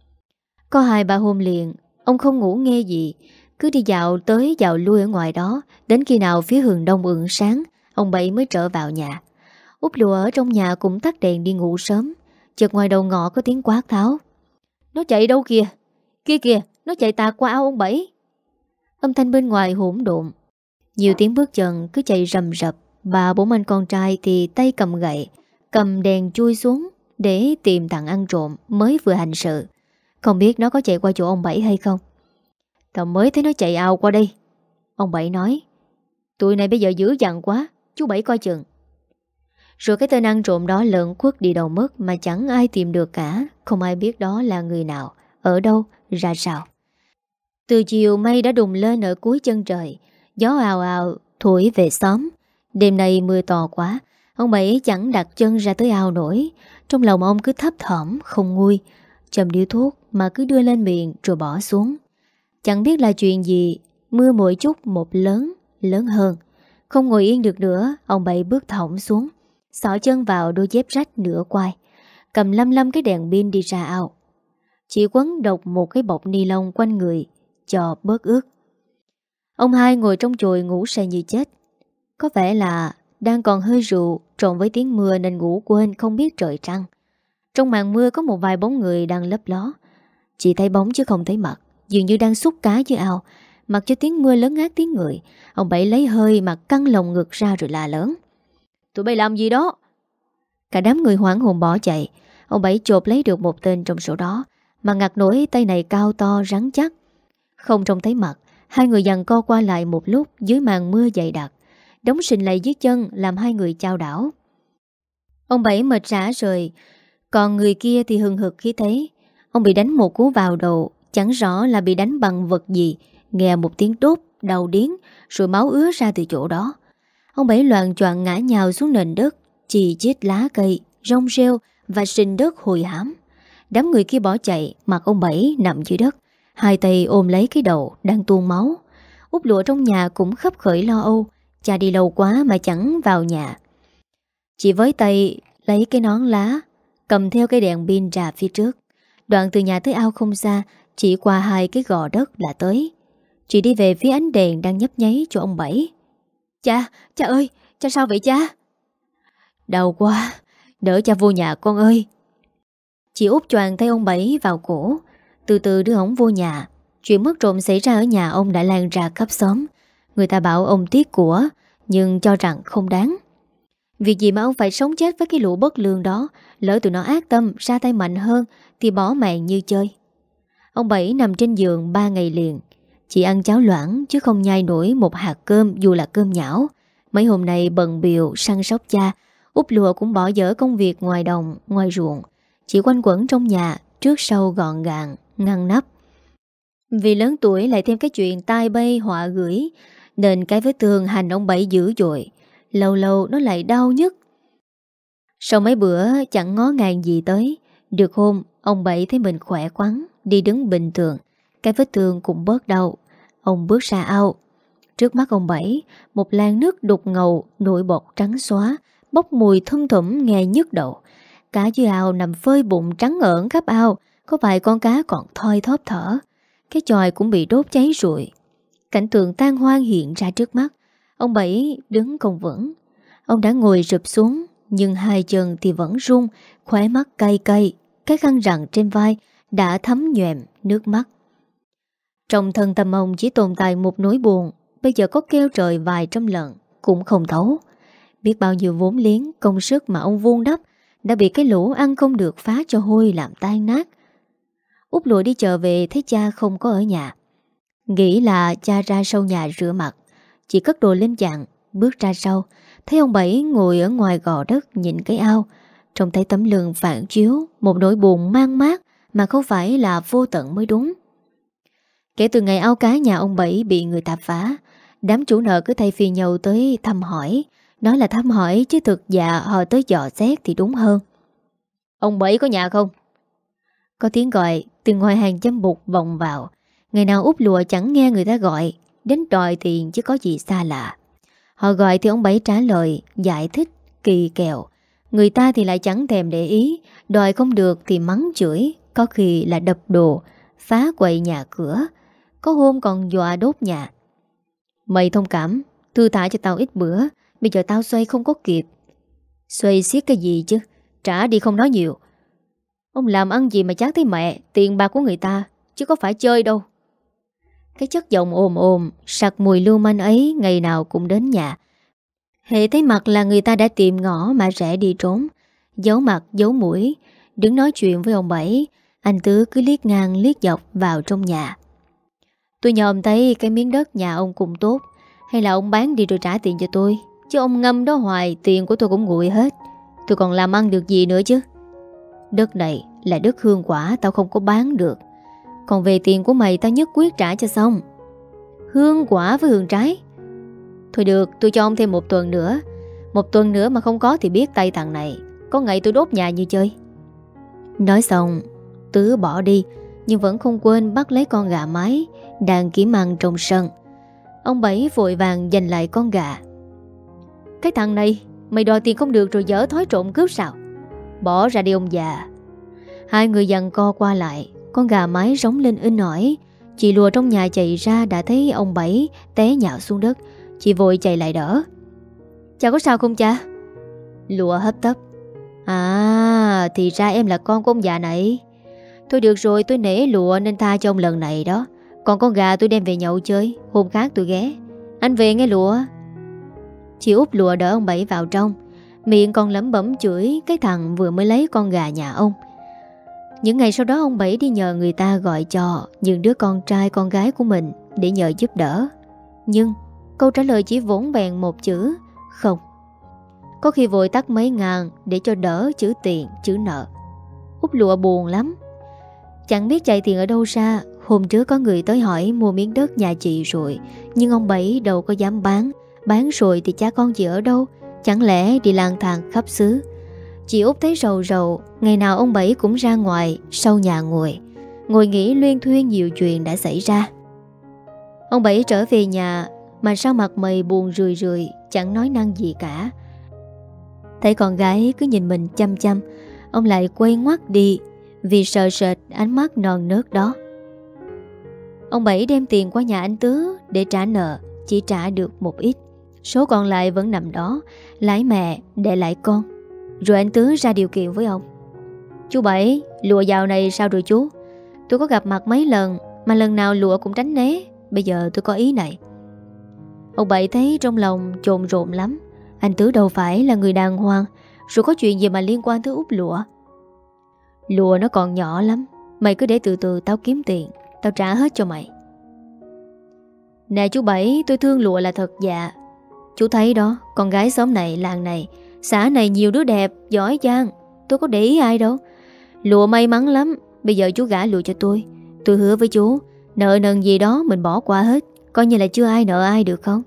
A: Có hai ba hôm liền ông không ngủ nghe gì, cứ đi dạo tới dạo lui ở ngoài đó. Đến khi nào phía hướng đông ửng sáng, ông Bảy mới trở vào nhà. Út Lụa ở trong nhà cũng tắt đèn đi ngủ sớm. Chợt ngoài đầu ngõ có tiếng quát tháo: Nó chạy đâu kìa? Kia kìa, nó chạy tạt qua ao ông Bảy. Âm thanh bên ngoài hỗn độn, nhiều tiếng bước chân cứ chạy rầm rập. Bà bốn anh con trai thì tay cầm gậy, cầm đèn chui xuống để tìm thằng ăn trộm mới vừa hành sự. Không biết nó có chạy qua chỗ ông Bảy hay không. Tao mới thấy nó chạy ao qua đây. Ông Bảy nói: Tụi này bây giờ dữ dằn quá, chú Bảy coi chừng. Rồi cái tên ăn trộm đó lợn khuất đi đâu mất mà chẳng ai tìm được cả. Không ai biết đó là người nào, ở đâu, ra sao. Từ chiều mây đã đùng lên ở cuối chân trời. Gió ào ào thổi về xóm. Đêm nay mưa to quá, ông Bảy chẳng đặt chân ra tới ao nổi. Trong lòng ông cứ thấp thỏm không nguôi, châm điếu thuốc mà cứ đưa lên miệng rồi bỏ xuống. Chẳng biết là chuyện gì, mưa mỗi chút một lớn, lớn hơn. Không ngồi yên được nữa, ông Bảy bước thõng xuống, xỏ chân vào đôi dép rách nửa quai, cầm lăm lăm cái đèn pin đi ra ao. Chỉ quấn độc một cái bọc ni lông quanh người cho bớt ướt. Ông hai ngồi trong chòi ngủ say như chết. Có vẻ là đang còn hơi rượu trộn với tiếng mưa nên ngủ quên không biết trời trăng. Trong màn mưa có một vài bóng người đang lấp ló. Chỉ thấy bóng chứ không thấy mặt, dường như đang xúc cá dưới ao. Mặc cho tiếng mưa lớn át tiếng người. Ông Bảy lấy hơi mà căng lồng ngực ra rồi la lớn: Tụi bay làm gì đó? Cả đám người hoảng hồn bỏ chạy. Ông Bảy chộp lấy được một tên trong số đó, mà ngặt nổi tay này cao to rắn chắc. Không trông thấy mặt, hai người giằng co qua lại một lúc dưới màn mưa dày đặc. Đống sình lầy dưới chân làm hai người chao đảo. Ông Bảy mệt rã rồi, còn người kia thì hừng hực khí thế. Ông bị đánh một cú vào đầu, chẳng rõ là bị đánh bằng vật gì. Nghe một tiếng đốt, đau điếng, rồi máu ứa ra từ chỗ đó. Ông Bảy loạng choạng ngã nhào xuống nền đất, chì chít lá cây, rong rêu và sình đất hôi hám. Đám người kia bỏ chạy, mặt ông Bảy nằm dưới đất, hai tay ôm lấy cái đầu đang tuôn máu. Út Lụa trong nhà cũng khấp khởi lo âu. Cha đi lâu quá mà chẳng vào nhà. Chị với tay lấy cái nón lá, cầm theo cái đèn pin ra phía trước. Đoạn từ nhà tới ao không xa, chỉ qua hai cái gò đất là tới. Chị đi về phía ánh đèn đang nhấp nháy cho ông Bảy. Cha, cha ơi, cha sao vậy cha? Đau quá, đỡ cha vô nhà con ơi. Chị út choàng tay ông Bảy vào cổ, từ từ đưa ổng vô nhà. Chuyện mất trộm xảy ra ở nhà ông đã lan ra khắp xóm. Người ta bảo ông tiếc của, nhưng cho rằng không đáng. Việc gì mà ông phải sống chết với cái lũ bất lương đó. Lỡ tụi nó ác tâm ra tay mạnh hơn thì bỏ mạng như chơi. Ông Bảy nằm trên giường ba ngày liền. Chỉ ăn cháo loãng chứ không nhai nổi một hạt cơm dù là cơm nhão. Mấy hôm nay bận bịu săn sóc cha, Út Lụa cũng bỏ dở công việc ngoài đồng, ngoài ruộng. Chỉ quanh quẩn trong nhà, trước sau gọn gàng, ngăn nắp. Vì lớn tuổi lại thêm cái chuyện tai bay họa gửi, nên cái vết thương hành ông Bảy dữ dội. Lâu lâu nó lại đau nhức. Sau mấy bữa chẳng ngó ngàng gì tới, được hôm ông Bảy thấy mình khỏe khoắn, đi đứng bình thường, cái vết thương cũng bớt đau. Ông bước ra ao. Trước mắt ông Bảy, một làn nước đục ngầu, nổi bọt trắng xóa, bốc mùi thum thủm nghe nhức đầu. Cá dưới ao nằm phơi bụng trắng ởn khắp ao, có vài con cá còn thoi thóp thở. Cái chòi cũng bị đốt cháy rụi. Cảnh tượng tan hoang hiện ra trước mắt. Ông Bảy đứng không vững. Ông đã ngồi rụp xuống, nhưng hai chân thì vẫn run, khóe mắt cay cay. Cái khăn rằn trên vai đã thấm nhoèm nước mắt. Trong thân tâm ông chỉ tồn tại một nỗi buồn. Bây giờ có kêu trời vài trăm lần cũng không thấu. Biết bao nhiêu vốn liếng, công sức mà ông vun đắp đã bị cái lũ ăn không được phá cho hôi làm tan nát. Út Lụa đi chợ về thấy cha không có ở nhà. Nghĩ là cha ra sau nhà rửa mặt. Chị cất đồ lên chạn, bước ra sau, thấy ông Bảy ngồi ở ngoài gò đất nhìn cái ao. Trong thấy tấm lưng phản chiếu một nỗi buồn mang mát mà không phải là vô tận mới đúng. Kể từ ngày ao cá nhà ông Bảy bị người ta phá, đám chủ nợ cứ thay phiên nhau tới thăm hỏi. Nói là thăm hỏi chứ thực dạ họ tới dò xét thì đúng hơn. Ông Bảy có nhà không? Có tiếng gọi từ ngoài hàng châm bụt vọng vào. Ngày nào Út Lụa chẳng nghe người ta gọi, đến đòi tiền chứ có gì xa lạ. Họ gọi thì ông Bảy trả lời, giải thích, kỳ kèo. Người ta thì lại chẳng thèm để ý, đòi không được thì mắng chửi, có khi là đập đồ, phá quậy nhà cửa, có hôm còn dọa đốt nhà. Mày thông cảm, thư thả cho tao ít bữa, bây giờ tao xoay không có kịp. Xoay xiết cái gì chứ, trả đi không nói nhiều. Ông làm ăn gì mà chán thấy mẹ, tiền bạc của người ta, chứ có phải chơi đâu. Cái chất giọng ồm ồm, sặc mùi lưu manh ấy ngày nào cũng đến nhà. Hệ thấy mặt là người ta đã tìm ngõ mà rẽ đi trốn. Giấu mặt, giấu mũi, đứng nói chuyện với ông Bảy. Anh Tứ cứ liếc ngang liếc dọc vào trong nhà. Tôi nhòm thấy cái miếng đất nhà ông cũng tốt. Hay là ông bán đi rồi trả tiền cho tôi. Chứ ông ngâm đó hoài, tiền của tôi cũng nguội hết. Tôi còn làm ăn được gì nữa chứ. Đất này là đất hương quả, tao không có bán được. Còn về tiền của mày tao nhất quyết trả cho xong. Hương quả với hương trái. Thôi được, tôi cho ông thêm một tuần nữa. Một tuần nữa mà không có thì biết tay thằng này. Có ngày tôi đốt nhà như chơi. Nói xong Tứ bỏ đi, nhưng vẫn không quên bắt lấy con gà mái đang kiếm ăn trong sân. Ông Bảy vội vàng giành lại con gà. Cái thằng này, mày đòi tiền không được rồi dở thói trộm cướp sao? Bỏ ra đi ông già. Hai người giằng co qua lại. Con gà mái rống lên inh ỏi. Chị Lùa trong nhà chạy ra đã thấy ông Bảy té nhào xuống đất. Chị vội chạy lại đỡ. Cha có sao không cha? Lùa hấp tấp. À, thì ra em là con của ông già này. Thôi được rồi, tôi nể Lùa nên tha cho ông lần này đó. Còn con gà tôi đem về nhậu chơi, hôm khác tôi ghé. Anh về nghe Lùa. Chị Út Lùa đỡ ông Bảy vào trong. Miệng còn lẩm bẩm chửi cái thằng vừa mới lấy con gà nhà ông. Những ngày sau đó ông Bảy đi nhờ người ta gọi cho những đứa con trai con gái của mình để nhờ giúp đỡ. Nhưng câu trả lời chỉ vỗn vẹn một chữ: không. Có khi vội tắt mấy ngàn để cho đỡ chữ tiền, chữ nợ. Út Lụa buồn lắm. Chẳng biết chạy tiền ở đâu ra. Hôm trước có người tới hỏi mua miếng đất nhà chị rồi, nhưng ông Bảy đâu có dám bán. Bán rồi thì cha con chị ở đâu? Chẳng lẽ đi lang thang khắp xứ? Chị Út thấy rầu rầu. Ngày nào ông Bảy cũng ra ngoài sau nhà ngồi Ngồi nghĩ luyên thuyên nhiều chuyện đã xảy ra. Ông Bảy trở về nhà mà sao mặt mày buồn rười rười, chẳng nói năng gì cả. Thấy con gái cứ nhìn mình chăm chăm, ông lại quay ngoắt đi vì sợ sệt ánh mắt non nớt đó. Ông Bảy đem tiền qua nhà anh Tứ để trả nợ, chỉ trả được một ít. Số còn lại vẫn nằm đó, lãi mẹ để lại con. Rồi anh Tứ ra điều kiện với ông: chú Bảy, lụa dạo này sao rồi chú? Tôi có gặp mặt mấy lần mà lần nào lụa cũng tránh né. Bây giờ tôi có ý này. Ông Bảy thấy trong lòng trộn rộn lắm. Anh Tứ đâu phải là người đàng hoàng, rồi có chuyện gì mà liên quan tới Út Lụa. Lụa nó còn nhỏ lắm, mày cứ để từ từ tao kiếm tiền, tao trả hết cho mày. Nè chú Bảy, tôi thương Lụa là thật dạ. Chú thấy đó, con gái xóm này, làng này, xã này nhiều đứa đẹp, giỏi giang. Tôi có để ý ai đâu. Lụa may mắn lắm. Bây giờ chú gả Lụa cho tôi. Tôi hứa với chú, nợ nần gì đó mình bỏ qua hết, coi như là chưa ai nợ ai, được không?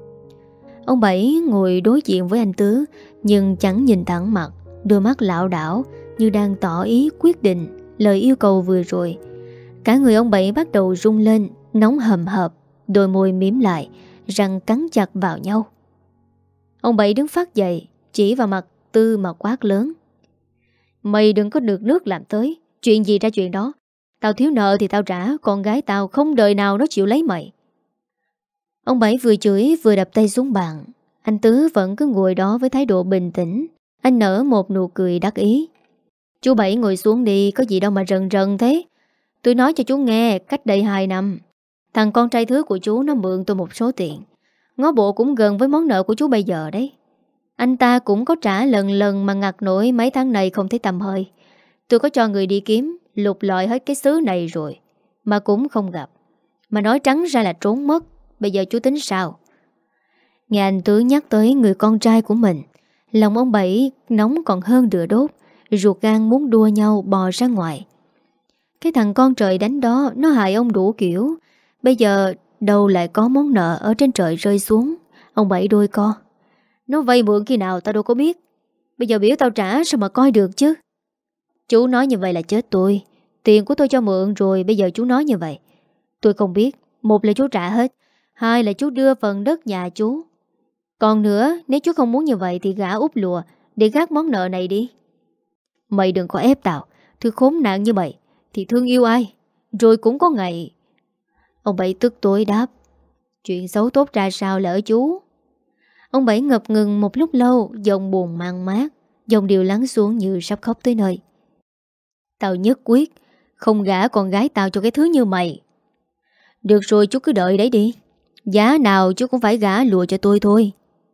A: Ông Bảy ngồi đối diện với anh Tứ, nhưng chẳng nhìn thẳng mặt, đôi mắt lảo đảo như đang tỏ ý quyết định lời yêu cầu vừa rồi. Cả người ông Bảy bắt đầu rung lên, nóng hầm hập, đôi môi mím lại, răng cắn chặt vào nhau. Ông Bảy đứng phát dậy, chỉ vào mặt Tư mà quát lớn: mày đừng có được nước làm tới. Chuyện gì ra chuyện đó. Tao thiếu nợ thì tao trả. Con gái tao không đời nào nó chịu lấy mày. Ông Bảy vừa chửi vừa đập tay xuống bàn. Anh Tứ vẫn cứ ngồi đó với thái độ bình tĩnh. Anh nở một nụ cười đắc ý: chú Bảy ngồi xuống đi, có gì đâu mà rần rần thế. Tôi nói cho chú nghe, cách đây hai năm thằng con trai thứ của chú nó mượn tôi một số tiền, ngó bộ cũng gần với món nợ của chú bây giờ đấy. Anh ta cũng có trả lần lần mà ngặt nổi mấy tháng này không thấy tầm hơi. Tôi có cho người đi kiếm, lục lọi hết cái xứ này rồi mà cũng không gặp. Mà nói trắng ra là trốn mất. Bây giờ chú tính sao? Nghe anh Tứ nhắc tới người con trai của mình, lòng ông Bảy nóng còn hơn lửa đốt, ruột gan muốn đua nhau bò ra ngoài. Cái thằng con trời đánh đó nó hại ông đủ kiểu. Bây giờ đâu lại có món nợ ở trên trời rơi xuống. Ông Bảy đôi co: nó vay mượn khi nào tao đâu có biết. Bây giờ biểu tao trả sao mà coi được chứ. Chú nói như vậy là chết tôi. Tiền của tôi cho mượn rồi, bây giờ chú nói như vậy. Tôi không biết. Một là chú trả hết, hai là chú đưa phần đất nhà chú. Còn nữa, nếu chú không muốn như vậy thì gả Út Lụa để gác món nợ này đi. Mày đừng có ép tao. Thứ khốn nạn như mày thì thương yêu ai? Rồi cũng có ngày. Ông Bảy tức tối đáp: chuyện xấu tốt ra sao là ở chú. Ông Bảy ngập ngừng một lúc lâu, giọng buồn man mát, giọng điệu lắng xuống như sắp khóc tới nơi. Tao nhất quyết không gả con gái tao cho cái thứ như mày. Được rồi, chú cứ đợi đấy đi. Giá nào chú cũng phải gả Lụa cho tôi thôi.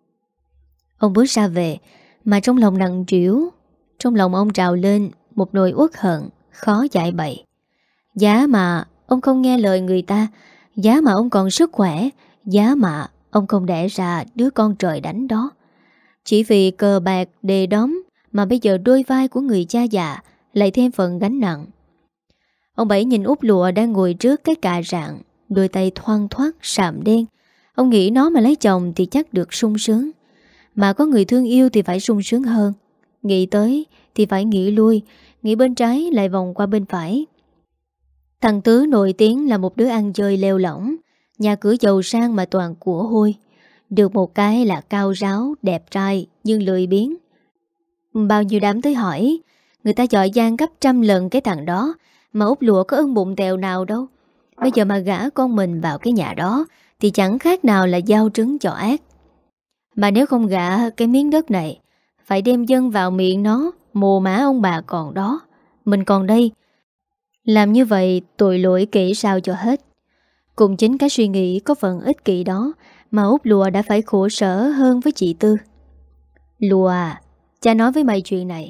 A: Ông bước ra về mà trong lòng nặng trĩu. Trong lòng ông trào lên một nỗi uất hận khó giải bày. Giá mà ông không nghe lời người ta, giá mà ông còn sức khỏe, giá mà ông không đẻ ra đứa con trời đánh đó. Chỉ vì cờ bạc đề đóm mà bây giờ đôi vai của người cha già lại thêm phần gánh nặng. Ông Bảy nhìn Út Lụa đang ngồi trước cái cà rạng, đôi tay thoăn thoắt sạm đen. Ông nghĩ nó mà lấy chồng thì chắc được sung sướng, mà có người thương yêu thì phải sung sướng hơn. Nghĩ tới thì phải nghĩ lui, nghĩ bên trái lại vòng qua bên phải. Thằng Tứ nổi tiếng là một đứa ăn chơi lêu lỏng, nhà cửa giàu sang mà toàn của hôi. Được một cái là cao ráo, đẹp trai nhưng lười biếng. Bao nhiêu đám tới hỏi, người ta giỏi giang gấp trăm lần cái thằng đó, mà Út Lụa có ưng bụng tèo nào đâu. Bây giờ mà gả con mình vào cái nhà đó thì chẳng khác nào là giao trứng cho ác. Mà nếu không gả cái miếng đất này, phải đem dân vào miệng nó, mồ mả ông bà còn đó, mình còn đây. Làm như vậy tội lỗi kỹ sao cho hết. Cùng chính cái suy nghĩ có phần ích kỷ đó mà Út Lụa đã phải khổ sở hơn với chị Tư. Lụa à, cha nói với mày chuyện này.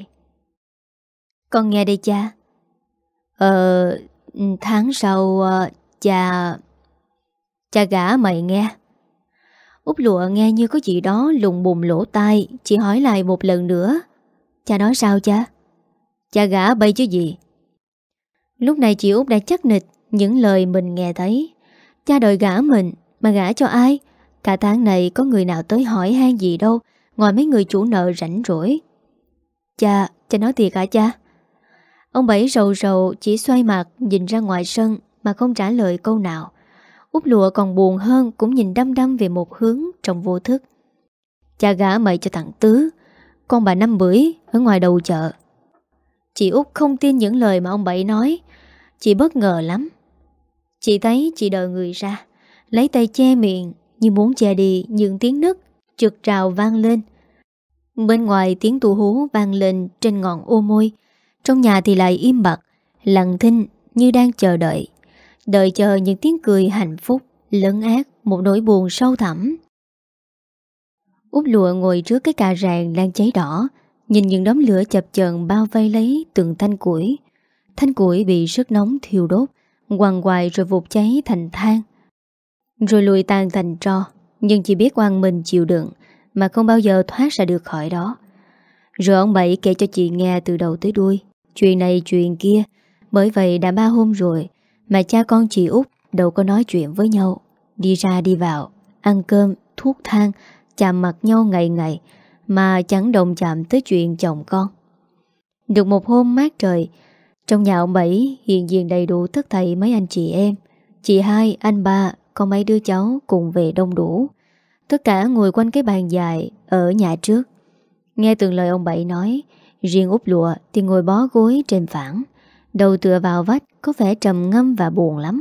A: Con nghe đây cha. Ờ, tháng sau cha... Cha gả mày nghe. Út Lụa nghe như có gì đó lùng bùng lỗ tai. Chị hỏi lại một lần nữa. Cha nói sao cha? Cha gả bay chứ gì. Lúc này chị Út đã chắc nịch những lời mình nghe thấy. Cha đòi gả mình, mà gả cho ai? Cả tháng này có người nào tới hỏi han gì đâu, ngoài mấy người chủ nợ rảnh rỗi. Cha, cha nói thiệt hả cha? Ông Bảy rầu rầu chỉ xoay mặt nhìn ra ngoài sân mà không trả lời câu nào. Út Lụa còn buồn hơn, cũng nhìn đăm đăm về một hướng trong vô thức. Cha gả mày cho thằng Tứ, con bà Năm Bưởi ở ngoài đầu chợ. Chị Út không tin những lời mà ông Bảy nói. Chị bất ngờ lắm. Chị thấy chị đợi người ra, lấy tay che miệng như muốn che đi những tiếng nấc trực trào vang lên. Bên ngoài tiếng tù hú vang lên trên ngọn ô môi. Trong nhà thì lại im bặt, lặng thinh như đang chờ đợi. Đợi chờ những tiếng cười hạnh phúc lấn át một nỗi buồn sâu thẳm. Út Lụa ngồi trước cái cà ràng đang cháy đỏ, nhìn những đống lửa chập chờn bao vây lấy từng thanh củi. Thanh củi bị sức nóng thiêu đốt, quằn quại rồi vụt cháy thành than, rồi lùi tan thành tro. Nhưng chỉ biết oan mình chịu đựng, mà không bao giờ thoát ra được khỏi đó. Rồi ông Bảy kể cho chị nghe từ đầu tới đuôi, chuyện này chuyện kia. Bởi vậy đã ba hôm rồi mà cha con chị Út đâu có nói chuyện với nhau. Đi ra đi vào, ăn cơm, thuốc thang, chạm mặt nhau ngày ngày, mà chẳng động chạm tới chuyện chồng con. Được một hôm mát trời, trong nhà ông Bảy hiện diện đầy đủ tất thảy mấy anh chị em. Chị hai, anh ba, có mấy đứa cháu cùng về đông đủ. Tất cả ngồi quanh cái bàn dài ở nhà trước, nghe từng lời ông Bảy nói. Riêng Út Lụa thì ngồi bó gối trên phản, đầu tựa vào vách, có vẻ trầm ngâm và buồn lắm.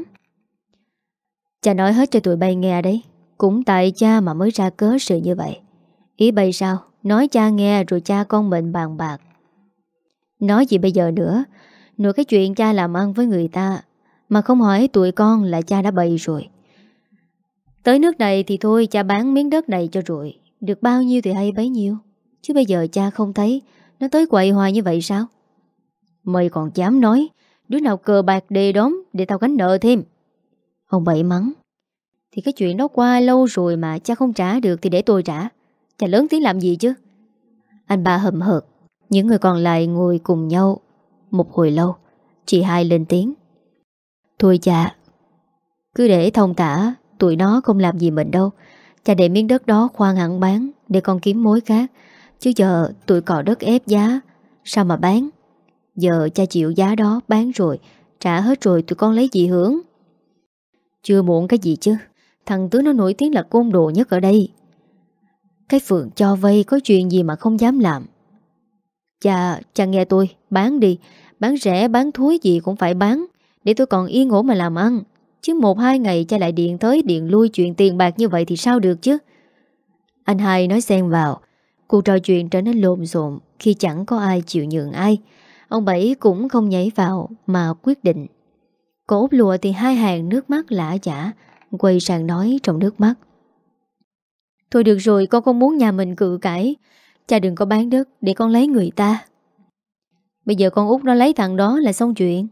A: Cha nói hết cho tụi bay nghe đấy. Cũng tại cha mà mới ra cớ sự như vậy. Ý bay sao? Nói cha nghe rồi cha con mình bàn bạc. Nói gì bây giờ nữa? Nổi cái chuyện cha làm ăn với người ta mà không hỏi tụi con là cha đã bày rồi. Tới nước này thì thôi, cha bán miếng đất này cho rồi, được bao nhiêu thì hay bấy nhiêu. Chứ bây giờ cha không thấy nó tới quậy hoài như vậy sao? Mày còn dám nói, đứa nào cờ bạc đề đóm để tao gánh nợ thêm. Ông Bảy mắng. Thì cái chuyện đó qua lâu rồi mà cha không trả được thì để tôi trả. Cha lớn tiếng làm gì chứ? Anh ba hậm hực. Những người còn lại ngồi cùng nhau một hồi lâu. Chị hai lên tiếng. Thôi cha, cứ để thông thả, tụi nó không làm gì mình đâu. Cha để miếng đất đó khoan hẳn bán để con kiếm mối khác. Chứ giờ tụi cò đất ép giá, sao mà bán? Giờ cha chịu giá đó bán rồi, trả hết rồi tụi con lấy gì hưởng? Chưa muộn cái gì chứ. Thằng Tứ nó nổi tiếng là côn đồ nhất ở đây. Cái Phượng cho vay có chuyện gì mà không dám làm. Cha, cha nghe tôi, bán đi. Bán rẻ, bán thúi gì cũng phải bán, để tôi còn yên ổn mà làm ăn. Chứ một hai ngày cha lại điện tới điện lui chuyện tiền bạc như vậy thì sao được chứ? Anh hai nói xen vào. Cuộc trò chuyện trở nên lộn xộn khi chẳng có ai chịu nhường ai. Ông Bảy cũng không nhảy vào mà quyết định. Cô Út Lụa thì hai hàng nước mắt lã chả, quay sang nói trong nước mắt. Thôi được rồi, con không muốn nhà mình cự cãi. Cha đừng có bán đất để con lấy người ta. Bây giờ con Út nó lấy thằng đó là xong chuyện.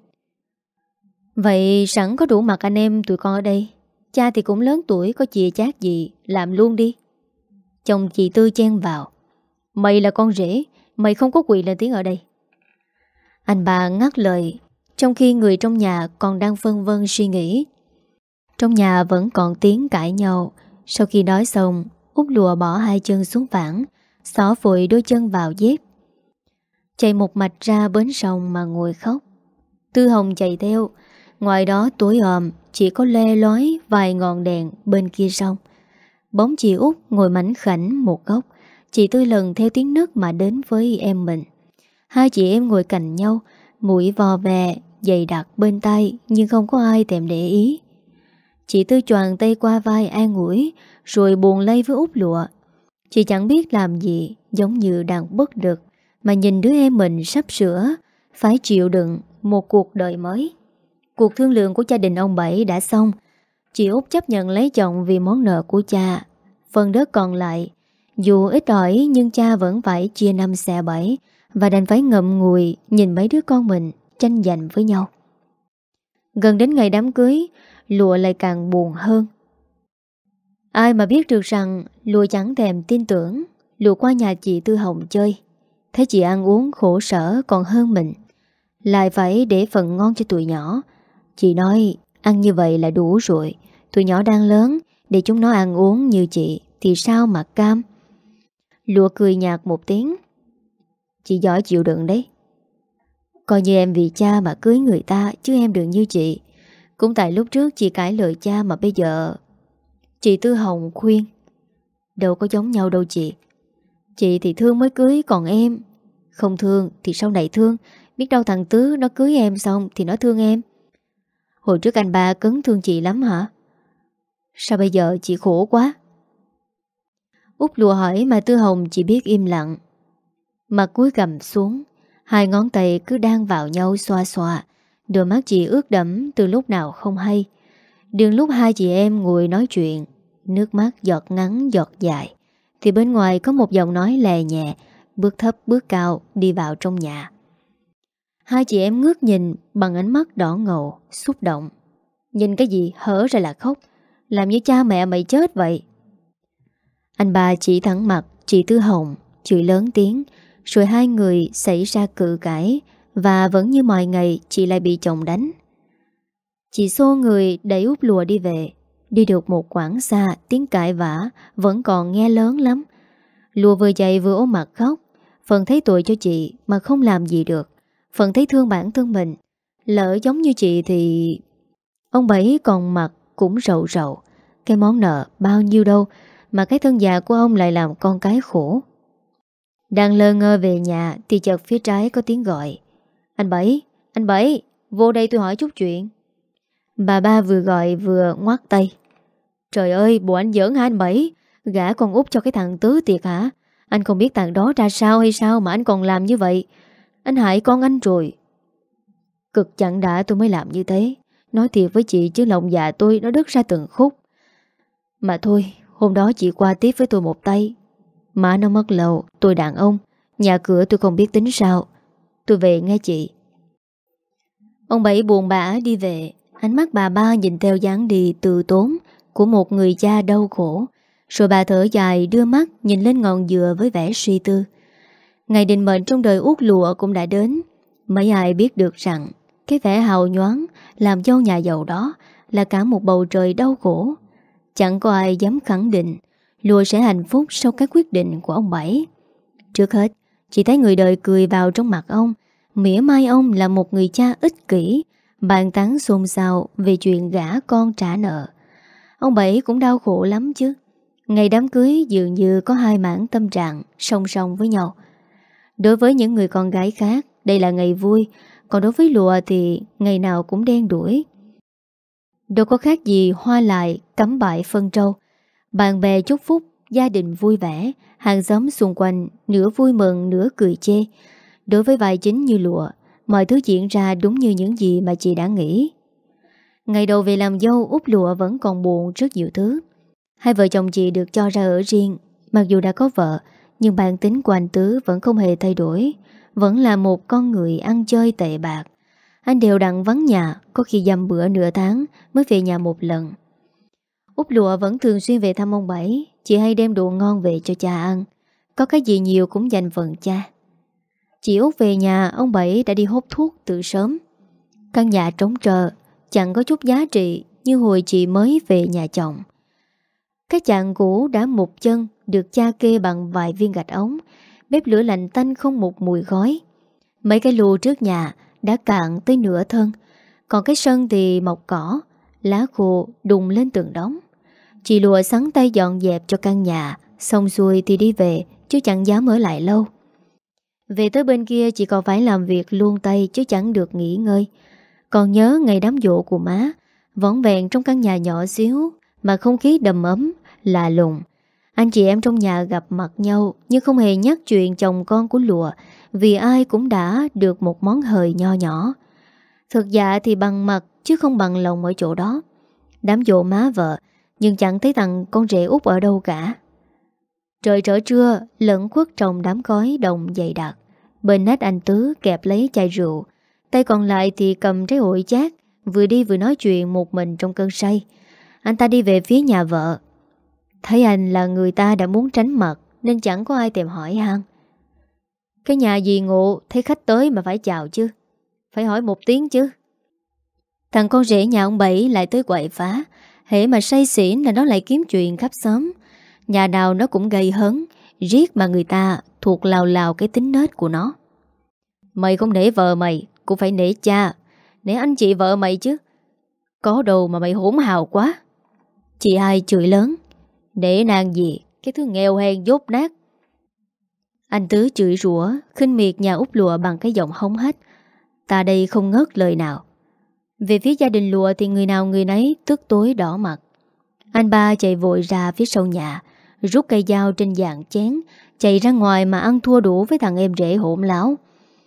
A: Vậy sẵn có đủ mặt anh em tụi con ở đây, cha thì cũng lớn tuổi, có chìa chát gì, làm luôn đi. Chồng chị Tư chen vào. Mày là con rể, mày không có quyền lên tiếng ở đây. Anh ba ngắt lời, trong khi người trong nhà còn đang phân vân suy nghĩ. Trong nhà vẫn còn tiếng cãi nhau. Sau khi nói xong, Út Lụa bỏ hai chân xuống phản, xỏ vội đôi chân vào dép, chạy một mạch ra bến sông mà ngồi khóc. Tư Hồng chạy theo. Ngoài đó tối òm, chỉ có le lói vài ngọn đèn bên kia sông. Bóng chị Út ngồi mảnh khảnh một góc. Chị Tư lần theo tiếng nấc mà đến với em mình. Hai chị em ngồi cạnh nhau, mũi vò vè, dày đặc bên tai, nhưng không có ai thèm để ý. Chị Tư choàng tay qua vai an ủi, rồi buồn lây với Út Lụa. Chị chẳng biết làm gì, giống như đang bất lực mà nhìn đứa em mình sắp sửa phải chịu đựng một cuộc đời mới. Cuộc thương lượng của gia đình ông Bảy đã xong. Chị Út chấp nhận lấy chồng vì món nợ của cha. Phần đất còn lại Dù ít ỏi nhưng cha vẫn phải chia năm xẻ bảy, và đành phải ngậm ngùi nhìn mấy đứa con mình tranh giành với nhau. Gần đến ngày đám cưới, Lụa lại càng buồn hơn. Ai mà biết được rằng Lụa chẳng thèm tin tưởng. Lụa qua nhà chị Tư Hồng chơi, thấy chị ăn uống khổ sở còn hơn mình, lại phải để phần ngon cho tụi nhỏ. Chị nói ăn như vậy là đủ rồi, tụi nhỏ đang lớn, để chúng nó ăn uống như chị thì sao mà cam. Lụa cười nhạt một tiếng. Chị giỏi chịu đựng đấy. Coi như em vì cha mà cưới người ta, chứ em đừng như chị. Cũng tại lúc trước chị cãi lời cha mà bây giờ. Chị Tư Hồng khuyên. Đâu có giống nhau đâu chị. Chị thì thương mới cưới, còn em không thương thì sau này thương. Biết đâu thằng Tứ nó cưới em xong thì nó thương em. Hồi trước anh ba cấn thương chị lắm hả? Sao bây giờ chị khổ quá? Út Lụa hỏi mà Tư Hồng chỉ biết im lặng. Mặt cúi gằm xuống, hai ngón tay cứ đan vào nhau xoa xoa. Đôi mắt chị ướt đẫm từ lúc nào không hay. Đường lúc hai chị em ngồi nói chuyện, nước mắt giọt ngắn giọt dài, thì bên ngoài có một giọng nói lè nhẹ, bước thấp bước cao đi vào trong nhà. Hai chị em ngước nhìn bằng ánh mắt đỏ ngầu, xúc động. Nhìn cái gì hở ra là khóc, làm như cha mẹ mày chết vậy. Anh ba chỉ thẳng mặt chị Tư Hồng, chửi lớn tiếng, rồi hai người xảy ra cự cãi. Và vẫn như mọi ngày, chị lại bị chồng đánh. Chị xô người đẩy Út Lụa đi về. Đi được một quãng xa, tiếng cãi vã vẫn còn nghe lớn lắm. Lụa vừa chạy vừa ôm mặt khóc. Phần thấy tội cho chị mà không làm gì được, phần thấy thương bản thân mình. Lỡ giống như chị thì... Ông Bảy còn mặt cũng rầu rầu. Cái món nợ bao nhiêu đâu mà cái thân già của ông lại làm con cái khổ. Đang lơ ngơ về nhà thì chợt phía trái có tiếng gọi. Anh Bảy, anh Bảy, vô đây tôi hỏi chút chuyện. Bà ba vừa gọi vừa ngoắt tay. Trời ơi, bộ anh giỡn hả anh Bảy? Gả con út cho cái thằng Tứ tiệt hả? Anh không biết thằng đó ra sao hay sao mà anh còn làm như vậy? Anh hại con anh rồi. Cực chẳng đã tôi mới làm như thế. Nói thiệt với chị chứ lòng dạ tôi nó đứt ra từng khúc. Mà thôi, hôm đó chị qua tiếp với tôi một tay. Má nó mất lâu, tôi đàn ông, nhà cửa tôi không biết tính sao. Tôi về nghe chị. Ông Bảy buồn bã đi về. Ánh mắt bà ba nhìn theo dáng đi từ tốn của một người cha đau khổ. Rồi bà thở dài đưa mắt nhìn lên ngọn dừa với vẻ suy tư. Ngày định mệnh trong đời Út Lụa cũng đã đến. Mấy ai biết được rằng cái vẻ hào nhoáng làm dâu nhà giàu đó là cả một bầu trời đau khổ. Chẳng có ai dám khẳng định Lụa sẽ hạnh phúc sau cái quyết định của ông Bảy. Trước hết, chỉ thấy người đời cười vào trong mặt ông, mỉa mai ông là một người cha ích kỷ, bàn tán xôn xao về chuyện gả con trả nợ. Ông Bảy cũng đau khổ lắm chứ. Ngày đám cưới dường như có hai mảng tâm trạng song song với nhau. Đối với những người con gái khác, đây là ngày vui, còn đối với Lụa thì ngày nào cũng đen đuổi. Đâu có khác gì hoa lại cắm bại phân trâu. Bạn bè chúc phúc, gia đình vui vẻ, hàng xóm xung quanh nửa vui mừng nửa cười chê. Đối với vai chính như Lụa, mọi thứ diễn ra đúng như những gì mà chị đã nghĩ. Ngày đầu về làm dâu, Út Lụa vẫn còn buồn rất nhiều thứ. Hai vợ chồng chị được cho ra ở riêng. Mặc dù đã có vợ, nhưng bản tính của anh Tứ vẫn không hề thay đổi. Vẫn là một con người ăn chơi tệ bạc. Anh đều đặn vắng nhà, có khi dăm bữa nửa tháng mới về nhà một lần. Út Lụa vẫn thường xuyên về thăm ông Bảy. Chị hay đem đồ ngon về cho cha ăn. Có cái gì nhiều cũng dành phần cha. Chị Út về nhà, ông Bảy đã đi hốt thuốc từ sớm. Căn nhà trống trơ, chẳng có chút giá trị như hồi chị mới về nhà chồng. Cái chạn cũ đã mục chân được cha kê bằng vài viên gạch ống. Bếp lửa lạnh tanh không một mùi khói. Mấy cái lù trước nhà đã cạn tới nửa thân. Còn cái sân thì mọc cỏ, lá khô đùng lên từng đống. Chị Lụa sắn tay dọn dẹp cho căn nhà, xong xuôi thì đi về, chứ chẳng dám ở lại lâu. Về tới bên kia chị còn phải làm việc luôn tay chứ chẳng được nghỉ ngơi. Còn nhớ ngày đám giỗ của má, vỏn vẹn trong căn nhà nhỏ xíu mà không khí đầm ấm, lạ lùng. Anh chị em trong nhà gặp mặt nhau nhưng không hề nhắc chuyện chồng con của Lụa, vì ai cũng đã được một món hời nho nhỏ. Thực dạ thì bằng mặt chứ không bằng lòng ở chỗ đó. Đám giỗ má vợ, nhưng chẳng thấy thằng con rể út ở đâu cả. Trời trở trưa lẫn khuất trong đám khói đồng dày đặc. Bên nách anh Tứ kẹp lấy chai rượu, tay còn lại thì cầm trái ổi chát, vừa đi vừa nói chuyện một mình trong cơn say. Anh ta đi về phía nhà vợ. Thấy anh là người ta đã muốn tránh mặt nên chẳng có ai tìm hỏi han. Cái nhà dì Ngộ thấy khách tới mà phải chào chứ, phải hỏi một tiếng chứ. Thằng con rể nhà ông Bảy lại tới quậy phá. Hễ mà say xỉn là nó lại kiếm chuyện khắp xóm. Nhà nào nó cũng gây hấn, riết mà người ta thuộc lào lào cái tính nết của nó. Mày không nể vợ mày cũng phải nể cha, nể anh chị vợ mày chứ. Có đâu mà mày hỗn hào quá. Chị hai chửi lớn. Nể nàng gì, cái thứ nghèo hèn dốt nát. Anh Tứ chửi rủa, khinh miệt nhà út Lụa bằng cái giọng hống hách. Ta đây không ngớt lời nào. Về phía gia đình Lụa thì người nào người nấy tức tối đỏ mặt. Anh ba chạy vội ra phía sau nhà, rút cây dao trên dạng chén, chạy ra ngoài mà ăn thua đủ với thằng em rể hỗn láo.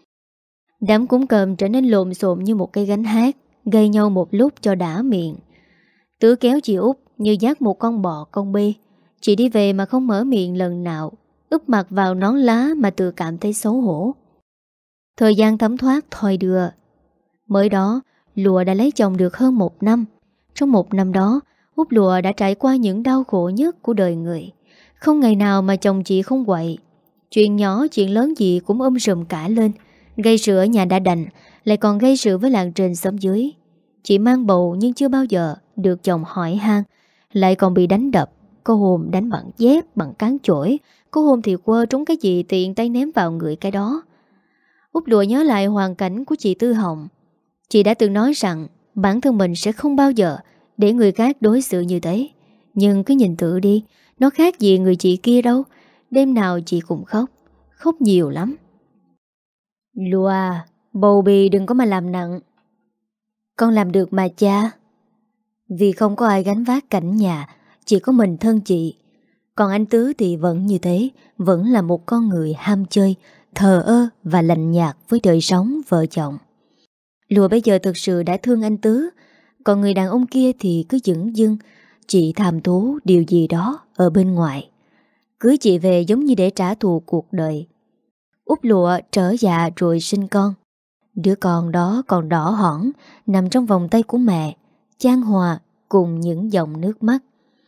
A: Đám cúng cơm trở nên lộn xộn như một cây gánh hát, gây nhau một lúc cho đã miệng. Tứ kéo chị Út như dắt một con bò con bê. Chị đi về mà không mở miệng lần nào, úp mặt vào nón lá mà tự cảm thấy xấu hổ. Thời gian thấm thoát thoi đưa. Mới đó Lụa đã lấy chồng được hơn một năm. Trong một năm đó, Út Lụa đã trải qua những đau khổ nhất của đời người. Không ngày nào mà chồng chị không quậy. Chuyện nhỏ chuyện lớn gì cũng um sùm cả lên. Gây sự ở nhà đã đành, lại còn gây sự với làng trên xóm dưới. Chị mang bầu nhưng chưa bao giờ được chồng hỏi han, lại còn bị đánh đập. Có hôm đánh bằng dép, bằng cán chổi, có hôm thì quơ trúng cái gì tiện tay ném vào người cái đó. Út Lụa nhớ lại hoàn cảnh của chị Tư Hồng. Chị đã từng nói rằng bản thân mình sẽ không bao giờ để người khác đối xử như thế. Nhưng cứ nhìn tự đi, nó khác gì người chị kia đâu. Đêm nào chị cũng khóc, khóc nhiều lắm. Lụa, bầu bì đừng có mà làm nặng. Con làm được mà cha. Vì không có ai gánh vác cảnh nhà, chỉ có mình thân chị. Còn anh Tứ thì vẫn như thế, vẫn là một con người ham chơi, thờ ơ và lạnh nhạt với đời sống vợ chồng. Lụa bây giờ thực sự đã thương anh Tứ. Còn người đàn ông kia thì cứ dửng dưng, chị tham thú điều gì đó ở bên ngoài. Cưới chị về giống như để trả thù cuộc đời. Út Lụa trở dạ rồi sinh con. Đứa con đó còn đỏ hỏn, nằm trong vòng tay của mẹ, chan hòa cùng những dòng nước mắt.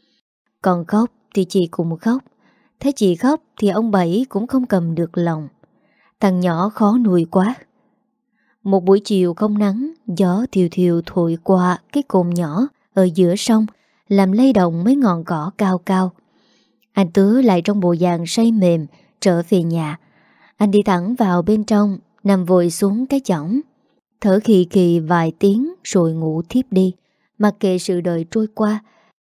A: Còn khóc thì chị cũng khóc. Thấy chị khóc thì ông Bảy cũng không cầm được lòng. Thằng nhỏ khó nuôi quá. Một buổi chiều không nắng, gió thiều thiều thổi qua cái cồn nhỏ ở giữa sông, làm lay động mấy ngọn cỏ cao cao. Anh Tứ lại trong bộ dạng say mềm trở về nhà. Anh đi thẳng vào bên trong, nằm vội xuống cái chõng, thở khì khì vài tiếng rồi ngủ thiếp đi, mặc kệ sự đời trôi qua.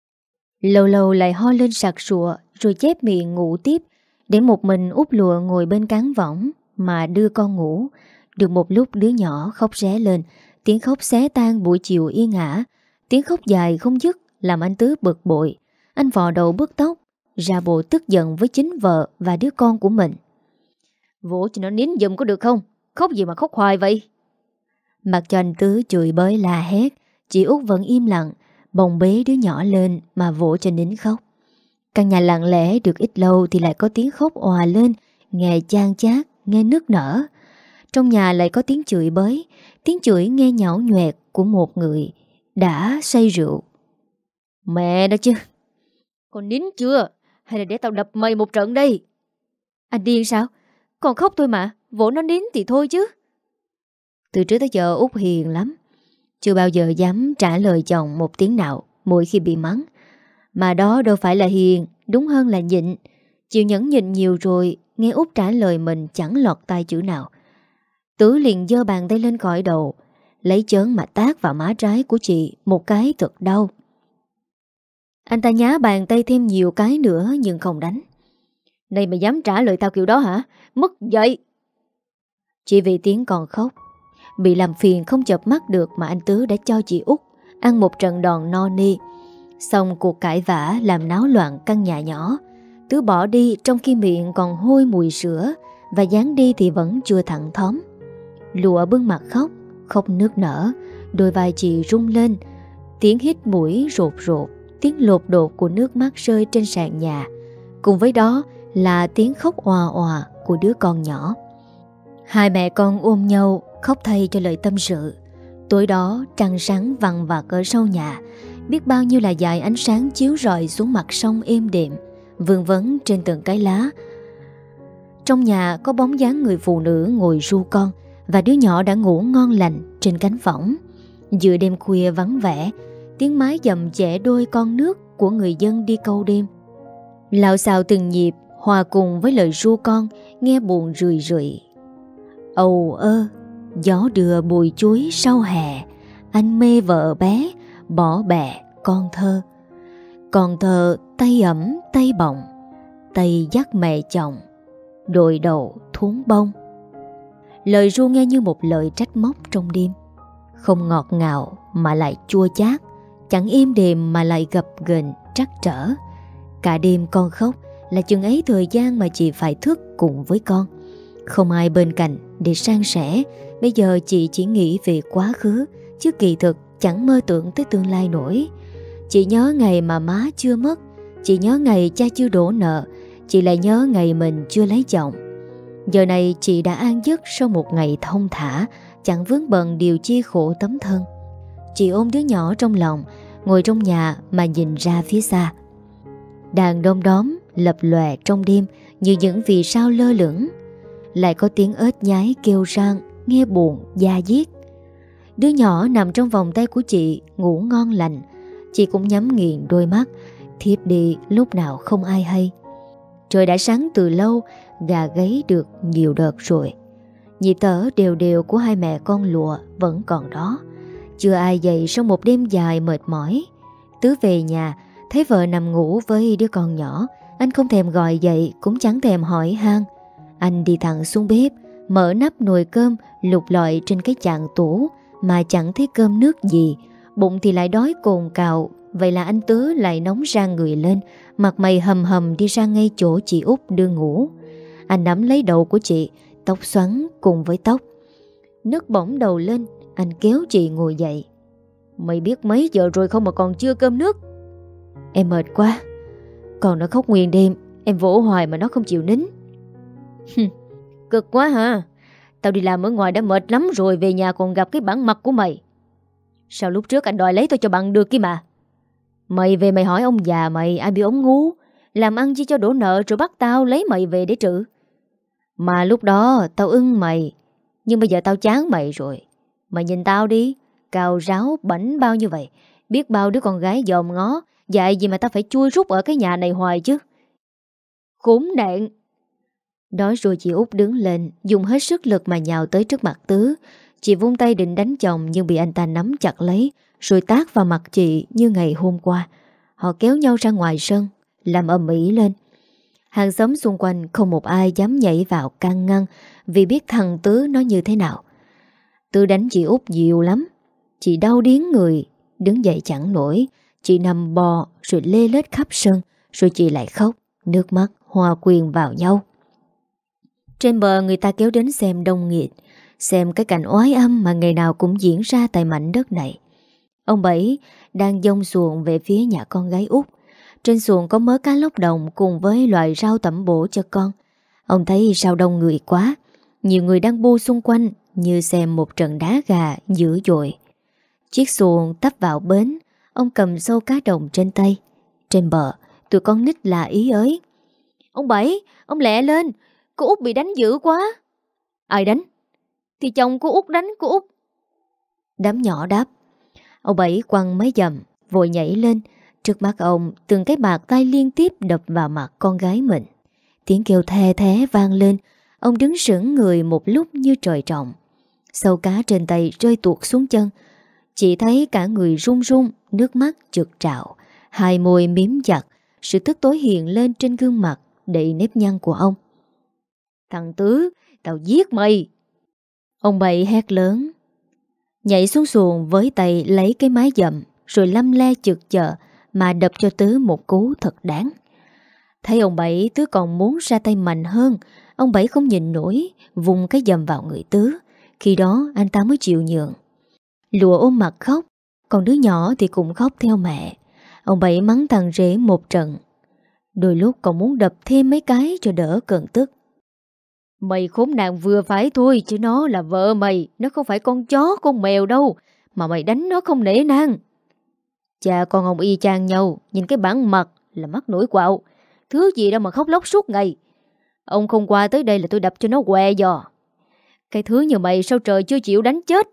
A: Lâu lâu lại ho lên sặc sụa rồi chép miệng ngủ tiếp, để một mình Út Lụa ngồi bên cán võng mà đưa con ngủ. Được một lúc đứa nhỏ khóc ré lên, tiếng khóc xé tan buổi chiều yên ả. Tiếng khóc dài không dứt làm anh Tứ bực bội. Anh vò đầu bứt tóc, ra bộ tức giận với chính vợ và đứa con của mình. Vỗ cho nó nín giùm có được không? Khóc gì mà khóc hoài vậy? Mặc cho anh Tứ chửi bới la hét, chị Út vẫn im lặng, bồng bế đứa nhỏ lên mà vỗ cho nín khóc. Căn nhà lặng lẽ được ít lâu thì lại có tiếng khóc òa lên, nghe chan chát, nghe nức nở. Trong nhà lại có tiếng chửi bới, tiếng chửi nghe nhão nhoẹt của một người đã say rượu. Mẹ đó chứ, con nín chưa? Hay là để tao đập mày một trận đây? Anh điên sao? Còn khóc thôi mà, vỗ nó nín thì thôi chứ. Từ trước tới giờ Út hiền lắm, chưa bao giờ dám trả lời chồng một tiếng nào mỗi khi bị mắng. Mà đó đâu phải là hiền, đúng hơn là nhịn. Chịu nhẫn nhịn nhiều rồi, nghe Út trả lời mình chẳng lọt tai chữ nào. Tứ liền giơ bàn tay lên khỏi đầu, lấy chớn mà tát vào má trái của chị một cái thật đau. Anh ta nhá bàn tay thêm nhiều cái nữa nhưng không đánh. Này mày dám trả lời tao kiểu đó hả? Mất dậy! Chỉ vì tiếng còn khóc, bị làm phiền không chợp mắt được mà anh Tứ đã cho chị Út ăn một trận đòn no nê. Xong cuộc cãi vã làm náo loạn căn nhà nhỏ. Tứ bỏ đi trong khi miệng còn hôi mùi sữa, và dáng đi thì vẫn chưa thẳng thóm. Lụa bưng mặt khóc, khóc nước nở, đôi vai chị rung lên. Tiếng hít mũi rột rột, tiếng lột đột của nước mắt rơi trên sàn nhà. Cùng với đó là tiếng khóc òa òa của đứa con nhỏ. Hai mẹ con ôm nhau khóc thay cho lời tâm sự. Tối đó trăng sáng vằng vặc ở sau nhà, biết bao nhiêu là dải ánh sáng chiếu rọi xuống mặt sông êm đềm, vương vấn trên từng cái lá. Trong nhà có bóng dáng người phụ nữ ngồi ru con, và đứa nhỏ đã ngủ ngon lành trên cánh võng. Giữa đêm khuya vắng vẻ, tiếng mái dầm chẻ đôi con nước của người dân đi câu đêm lạo xạo từng nhịp, hòa cùng với lời ru con nghe buồn rười rượi. Ầu ơ, gió đưa bụi chuối sau hè, anh mê vợ bé, bỏ bè con thơ. Con thơ tay ẩm tay bồng, tay dắt mẹ chồng, đội đầu thốn bông. Lời ru nghe như một lời trách móc trong đêm, không ngọt ngào mà lại chua chát, chẳng êm đềm mà lại gập ghềnh trắc trở. Cả đêm con khóc là chừng ấy thời gian mà chị phải thức cùng với con. Không ai bên cạnh để san sẻ. Bây giờ chị chỉ nghĩ về quá khứ, chứ kỳ thực chẳng mơ tưởng tới tương lai nổi. Chị nhớ ngày mà má chưa mất, chị nhớ ngày cha chưa đổ nợ, chị lại nhớ ngày mình chưa lấy chồng. Giờ này chị đã an giấc sau một ngày thông thả, chẳng vướng bận điều chi khổ tấm thân. Chị ôm đứa nhỏ trong lòng, ngồi trong nhà mà nhìn ra phía xa. Đàn đom đóm lập lòe trong đêm như những vì sao lơ lửng. Lại có tiếng ếch nhái kêu rang, nghe buồn da diết. Đứa nhỏ nằm trong vòng tay của chị, ngủ ngon lành. Chị cũng nhắm nghiền đôi mắt, thiếp đi lúc nào không ai hay. Trời đã sáng từ lâu, gà gáy được nhiều đợt rồi. Nhịp thở đều đều của hai mẹ con lụa vẫn còn đó. Chưa ai dậy sau một đêm dài mệt mỏi. Tứ về nhà, thấy vợ nằm ngủ với đứa con nhỏ, anh không thèm gọi dậy, cũng chẳng thèm hỏi han. Anh đi thẳng xuống bếp, mở nắp nồi cơm, lục lọi trên cái chạn tủ mà chẳng thấy cơm nước gì. Bụng thì lại đói cồn cào. Vậy là anh Tứ lại nóng rang người lên, mặt mày hầm hầm đi ra ngay chỗ chị Út đưa ngủ. Anh nắm lấy đầu của chị, tóc xoắn cùng với tóc. Nước bỏng đầu lên, anh kéo chị ngồi dậy. Mày biết mấy giờ rồi không mà còn chưa cơm nước? Em mệt quá. Còn nó khóc nguyên đêm, em vỗ hoài mà nó không chịu nín. Cực quá hả? Tao đi làm ở ngoài đã mệt lắm rồi, về nhà còn gặp cái bản mặt của mày. Sao lúc trước anh đòi lấy tôi cho bằng được kia mà? Mày về mày hỏi ông già mày, ai bị ống ngu, làm ăn chi cho đổ nợ rồi bắt tao lấy mày về để trữ. Mà lúc đó tao ưng mày, nhưng bây giờ tao chán mày rồi. Mày nhìn tao đi, cào ráo bảnh bao như vậy, biết bao đứa con gái dòm ngó, dạy gì mà tao phải chui rút ở cái nhà này hoài chứ. Khốn nạn. Nói rồi chị Út đứng lên, dùng hết sức lực mà nhào tới trước mặt Tứ. Chị vung tay định đánh chồng nhưng bị anh ta nắm chặt lấy, rồi tát vào mặt chị như ngày hôm qua. Họ kéo nhau ra ngoài sân, làm ầm ĩ lên. Hàng xóm xung quanh không một ai dám nhảy vào can ngăn, vì biết thằng Tứ nó như thế nào. Tứ đánh chị Út nhiều lắm. Chị đau điếng người, đứng dậy chẳng nổi. Chị nằm bò rồi lê lết khắp sân, rồi chị lại khóc, nước mắt hòa quyện vào nhau. Trên bờ người ta kéo đến xem đông nghịt, xem cái cảnh oái âm mà ngày nào cũng diễn ra tại mảnh đất này. Ông Bảy đang dông xuồng về phía nhà con gái Út. Trên xuồng có mớ cá lóc đồng cùng với loại rau tẩm bổ cho con. Ông thấy sao đông người quá, nhiều người đang bu xung quanh như xem một trận đá gà dữ dội. Chiếc xuồng tấp vào bến, ông cầm sâu cá đồng trên tay. Trên bờ, tụi con nít là ý ới. Ông Bảy, ông lẹ lên, cô Út bị đánh dữ quá. Ai đánh? Thì chồng cô Út đánh cô Út. Đám nhỏ đáp. Ông Bảy quăng mấy dầm, vội nhảy lên. Trước mắt ông, từng cái bạt tay liên tiếp đập vào mặt con gái mình. Tiếng kêu the thế vang lên. Ông đứng sững người một lúc như trời trồng. Sâu cá trên tay rơi tuột xuống chân. Chỉ thấy cả người run run, nước mắt trượt trạo, hai môi miếm chặt. Sự tức tối hiện lên trên gương mặt đầy nếp nhăn của ông. Thằng Tứ, tao giết mày. Ông Bảy hét lớn, nhảy xuống xuồng với tay lấy cái mái dầm, rồi lăm le chực chợ mà đập cho Tứ một cú thật đáng. Thấy ông Bảy, Tứ còn muốn ra tay mạnh hơn. Ông Bảy không nhìn nổi, vùng cái dầm vào người Tứ. Khi đó anh ta mới chịu nhượng. Lụa ôm mặt khóc, còn đứa nhỏ thì cũng khóc theo mẹ. Ông Bảy mắng thằng rể một trận. Đôi lúc còn muốn đập thêm mấy cái cho đỡ cơn tức. Mày khốn nạn vừa phải thôi, chứ nó là vợ mày, nó không phải con chó con mèo đâu, mà mày đánh nó không nể nang. Cha con ông y chang nhau, nhìn cái bản mặt là mắt nổi quạo. Thứ gì đâu mà khóc lóc suốt ngày. Ông không qua tới đây là tôi đập cho nó què giò. Cái thứ như mày sao trời chưa chịu đánh chết.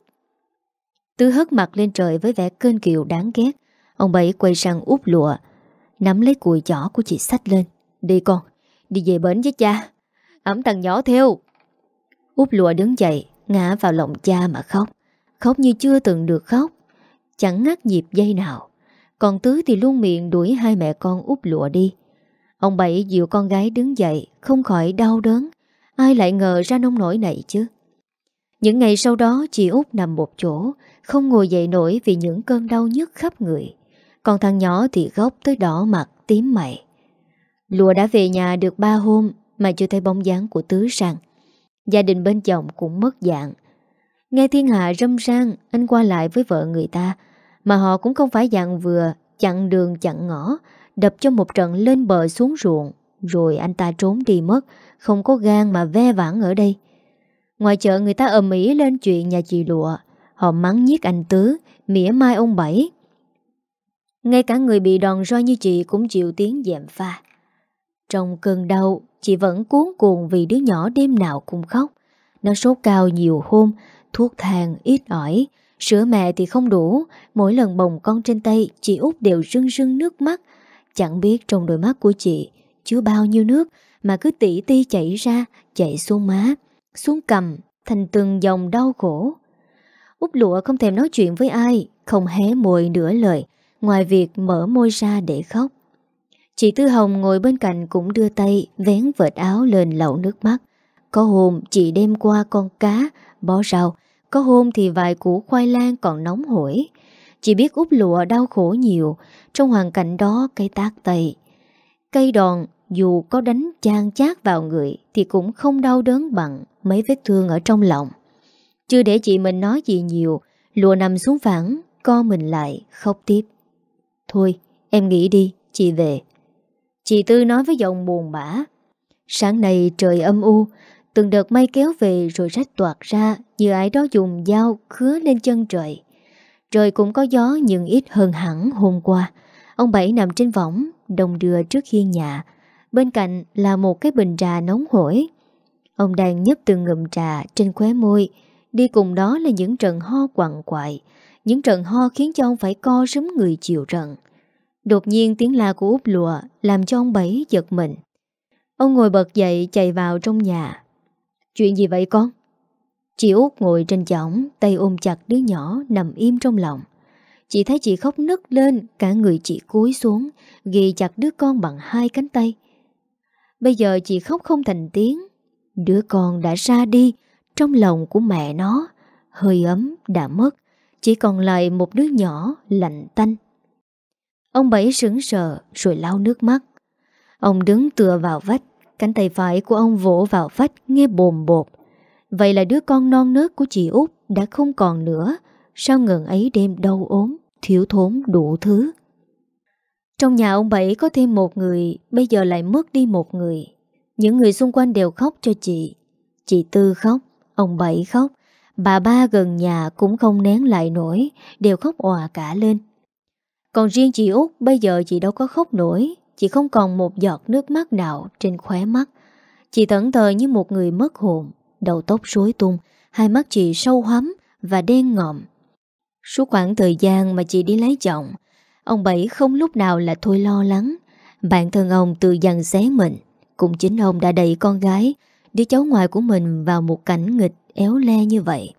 A: Tứ hất mặt lên trời với vẻ kênh kiều đáng ghét. Ông Bảy quay sang Út Lụa, nắm lấy cùi chỏ của chị xách lên. Đi con, đi về bển với cha. Ẵm thằng nhỏ theo. Út Lụa đứng dậy, ngã vào lòng cha mà khóc. Khóc như chưa từng được khóc, chẳng ngắt nhịp giây nào. Còn Tứ thì luôn miệng đuổi hai mẹ con Út Lụa đi. Ông Bảy dịu con gái đứng dậy, không khỏi đau đớn. Ai lại ngờ ra nông nỗi này chứ. Những ngày sau đó chị Út nằm một chỗ, không ngồi dậy nổi vì những cơn đau nhức khắp người. Còn thằng nhỏ thì khóc tới đỏ mặt tím mày. Lụa đã về nhà được ba hôm mà chưa thấy bóng dáng của Tứ sang. Gia đình bên chồng cũng mất dạng. Nghe thiên hạ râm ran, anh qua lại với vợ người ta, mà họ cũng không phải dạng vừa, chặn đường chặn ngõ, đập cho một trận lên bờ xuống ruộng, rồi anh ta trốn đi mất, không có gan mà ve vãn ở đây. Ngoài chợ người ta ầm ĩ lên chuyện nhà chị Lụa, họ mắng nhiếc anh Tứ, mỉa mai ông Bảy. Ngay cả người bị đòn roi như chị cũng chịu tiếng gièm pha. Trong cơn đau, chị vẫn cuống cuồng vì đứa nhỏ đêm nào cũng khóc. Nó sốt cao nhiều hôm, thuốc thang ít ỏi, sữa mẹ thì không đủ. Mỗi lần bồng con trên tay, chị Út đều rưng rưng nước mắt. Chẳng biết trong đôi mắt của chị chứa bao nhiêu nước mà cứ tỉ ti chảy ra, chạy xuống má, xuống cằm, thành từng dòng đau khổ. Út Lụa không thèm nói chuyện với ai, không hé môi nửa lời, ngoài việc mở môi ra để khóc. Chị Tư Hồng ngồi bên cạnh cũng đưa tay vén vợt áo lên lau nước mắt. Có hôm chị đem qua con cá, bó rau, có hôm thì vài củ khoai lang còn nóng hổi. Chị biết Út Lụa đau khổ nhiều, trong hoàn cảnh đó cái tát tay, cây đòn dù có đánh chan chát vào người thì cũng không đau đớn bằng mấy vết thương ở trong lòng. Chưa để chị mình nói gì nhiều, Lụa nằm xuống phẳng, co mình lại, khóc tiếp. Thôi, em nghỉ đi, chị về. Chị Tư nói với giọng buồn bã. Sáng nay trời âm u, từng đợt mây kéo về rồi rách toạc ra như ai đó dùng dao khứa lên chân trời. Trời cũng có gió nhưng ít hơn hẳn hôm qua. Ông Bảy nằm trên võng, đồng đưa trước hiên nhà. Bên cạnh là một cái bình trà nóng hổi. Ông đang nhấp từng ngụm trà trên khóe môi. Đi cùng đó là những trận ho quằn quại. Những trận ho khiến cho ông phải co rúm người chịu trận. Đột nhiên tiếng la của Út Lụa làm cho ông Bảy giật mình. Ông ngồi bật dậy chạy vào trong nhà. Chuyện gì vậy con? Chị Út ngồi trên chõng, tay ôm chặt đứa nhỏ nằm im trong lòng. Chị thấy chị khóc nức lên, cả người chị cúi xuống, ghi chặt đứa con bằng hai cánh tay. Bây giờ chị khóc không thành tiếng. Đứa con đã ra đi, trong lòng của mẹ nó, hơi ấm đã mất, chỉ còn lại một đứa nhỏ lạnh tanh. Ông Bảy sững sờ rồi lau nước mắt. Ông đứng tựa vào vách, cánh tay phải của ông vỗ vào vách nghe bồm bột. Vậy là đứa con non nớt của chị Út đã không còn nữa. Sao ngần ấy đêm đau ốm, thiếu thốn đủ thứ. Trong nhà ông Bảy có thêm một người, bây giờ lại mất đi một người. Những người xung quanh đều khóc cho chị. Chị Tư khóc, ông Bảy khóc, bà ba gần nhà cũng không nén lại nổi, đều khóc òa cả lên. Còn riêng chị Út bây giờ chị đâu có khóc nổi, chị không còn một giọt nước mắt nào trên khóe mắt. Chị thẫn thờ như một người mất hồn, đầu tóc rối tung, hai mắt chị sâu hoắm và đen ngòm. Suốt khoảng thời gian mà chị đi lấy chồng, ông Bảy không lúc nào là thôi lo lắng. Bản thân ông tự dằn xé mình. Cũng chính ông đã đẩy con gái, đứa cháu ngoại của mình vào một cảnh nghịch éo le như vậy.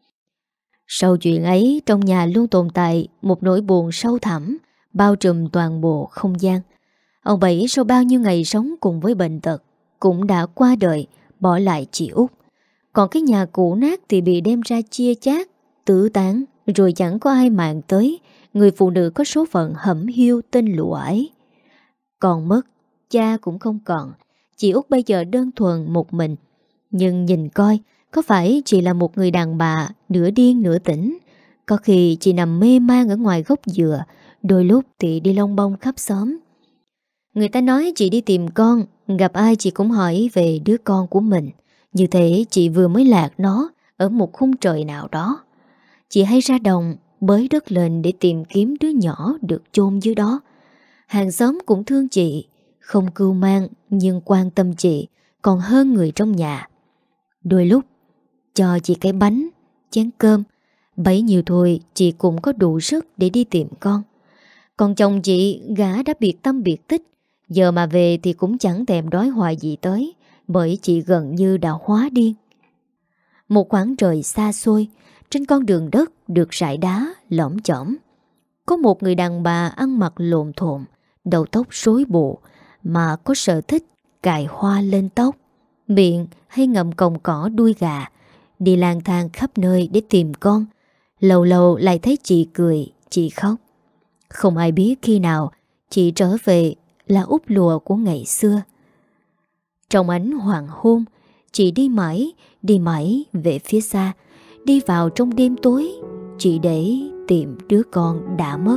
A: Sau chuyện ấy, trong nhà luôn tồn tại một nỗi buồn sâu thẳm, bao trùm toàn bộ không gian. Ông Bảy sau bao nhiêu ngày sống cùng với bệnh tật, cũng đã qua đời, bỏ lại chị Út. Còn cái nhà cũ nát thì bị đem ra chia chác, tứ tán, rồi chẳng có ai màng tới người phụ nữ có số phận hẩm hiu tên Lụa ấy. Còn mất, cha cũng không còn. Chị Út bây giờ đơn thuần một mình. Nhưng nhìn coi, có phải chị là một người đàn bà nửa điên nửa tỉnh? Có khi chị nằm mê man ở ngoài gốc dừa, đôi lúc thì đi lông bông khắp xóm. Người ta nói chị đi tìm con, gặp ai chị cũng hỏi về đứa con của mình. Như thế chị vừa mới lạc nó ở một khung trời nào đó. Chị hay ra đồng bới đất lên để tìm kiếm đứa nhỏ được chôn dưới đó. Hàng xóm cũng thương chị, không cưu mang nhưng quan tâm chị còn hơn người trong nhà. Đôi lúc cho chị cái bánh, chén cơm, bấy nhiêu thôi chị cũng có đủ sức để đi tìm con. Còn chồng chị, gã đã biệt tâm biệt tích, giờ mà về thì cũng chẳng thèm đói hoài gì tới, bởi chị gần như đã hóa điên. Một khoảng trời xa xôi, trên con đường đất được rải đá lõm chõm, có một người đàn bà ăn mặc lộn thộn, đầu tóc rối bù, mà có sở thích cài hoa lên tóc, miệng hay ngậm cọng cỏ đuôi gà, đi lang thang khắp nơi để tìm con. Lâu lâu lại thấy chị cười, chị khóc. Không ai biết khi nào chị trở về là úp lùa của ngày xưa. Trong ánh hoàng hôn, chị đi mãi, đi mãi về phía xa, đi vào trong đêm tối, chỉ để tìm đứa con đã mất.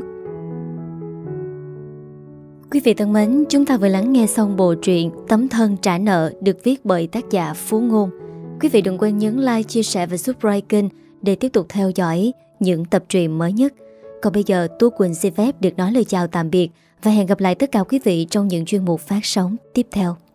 A: Quý vị thân mến, chúng ta vừa lắng nghe xong bộ truyện Tấm Thân Trả Nợ được viết bởi tác giả Phú Ngôn. Quý vị đừng quên nhấn like, chia sẻ và subscribe kênh để tiếp tục theo dõi những tập truyện mới nhất. Còn bây giờ Tú Quỳnh xin phép được nói lời chào tạm biệt và hẹn gặp lại tất cả quý vị trong những chuyên mục phát sóng tiếp theo.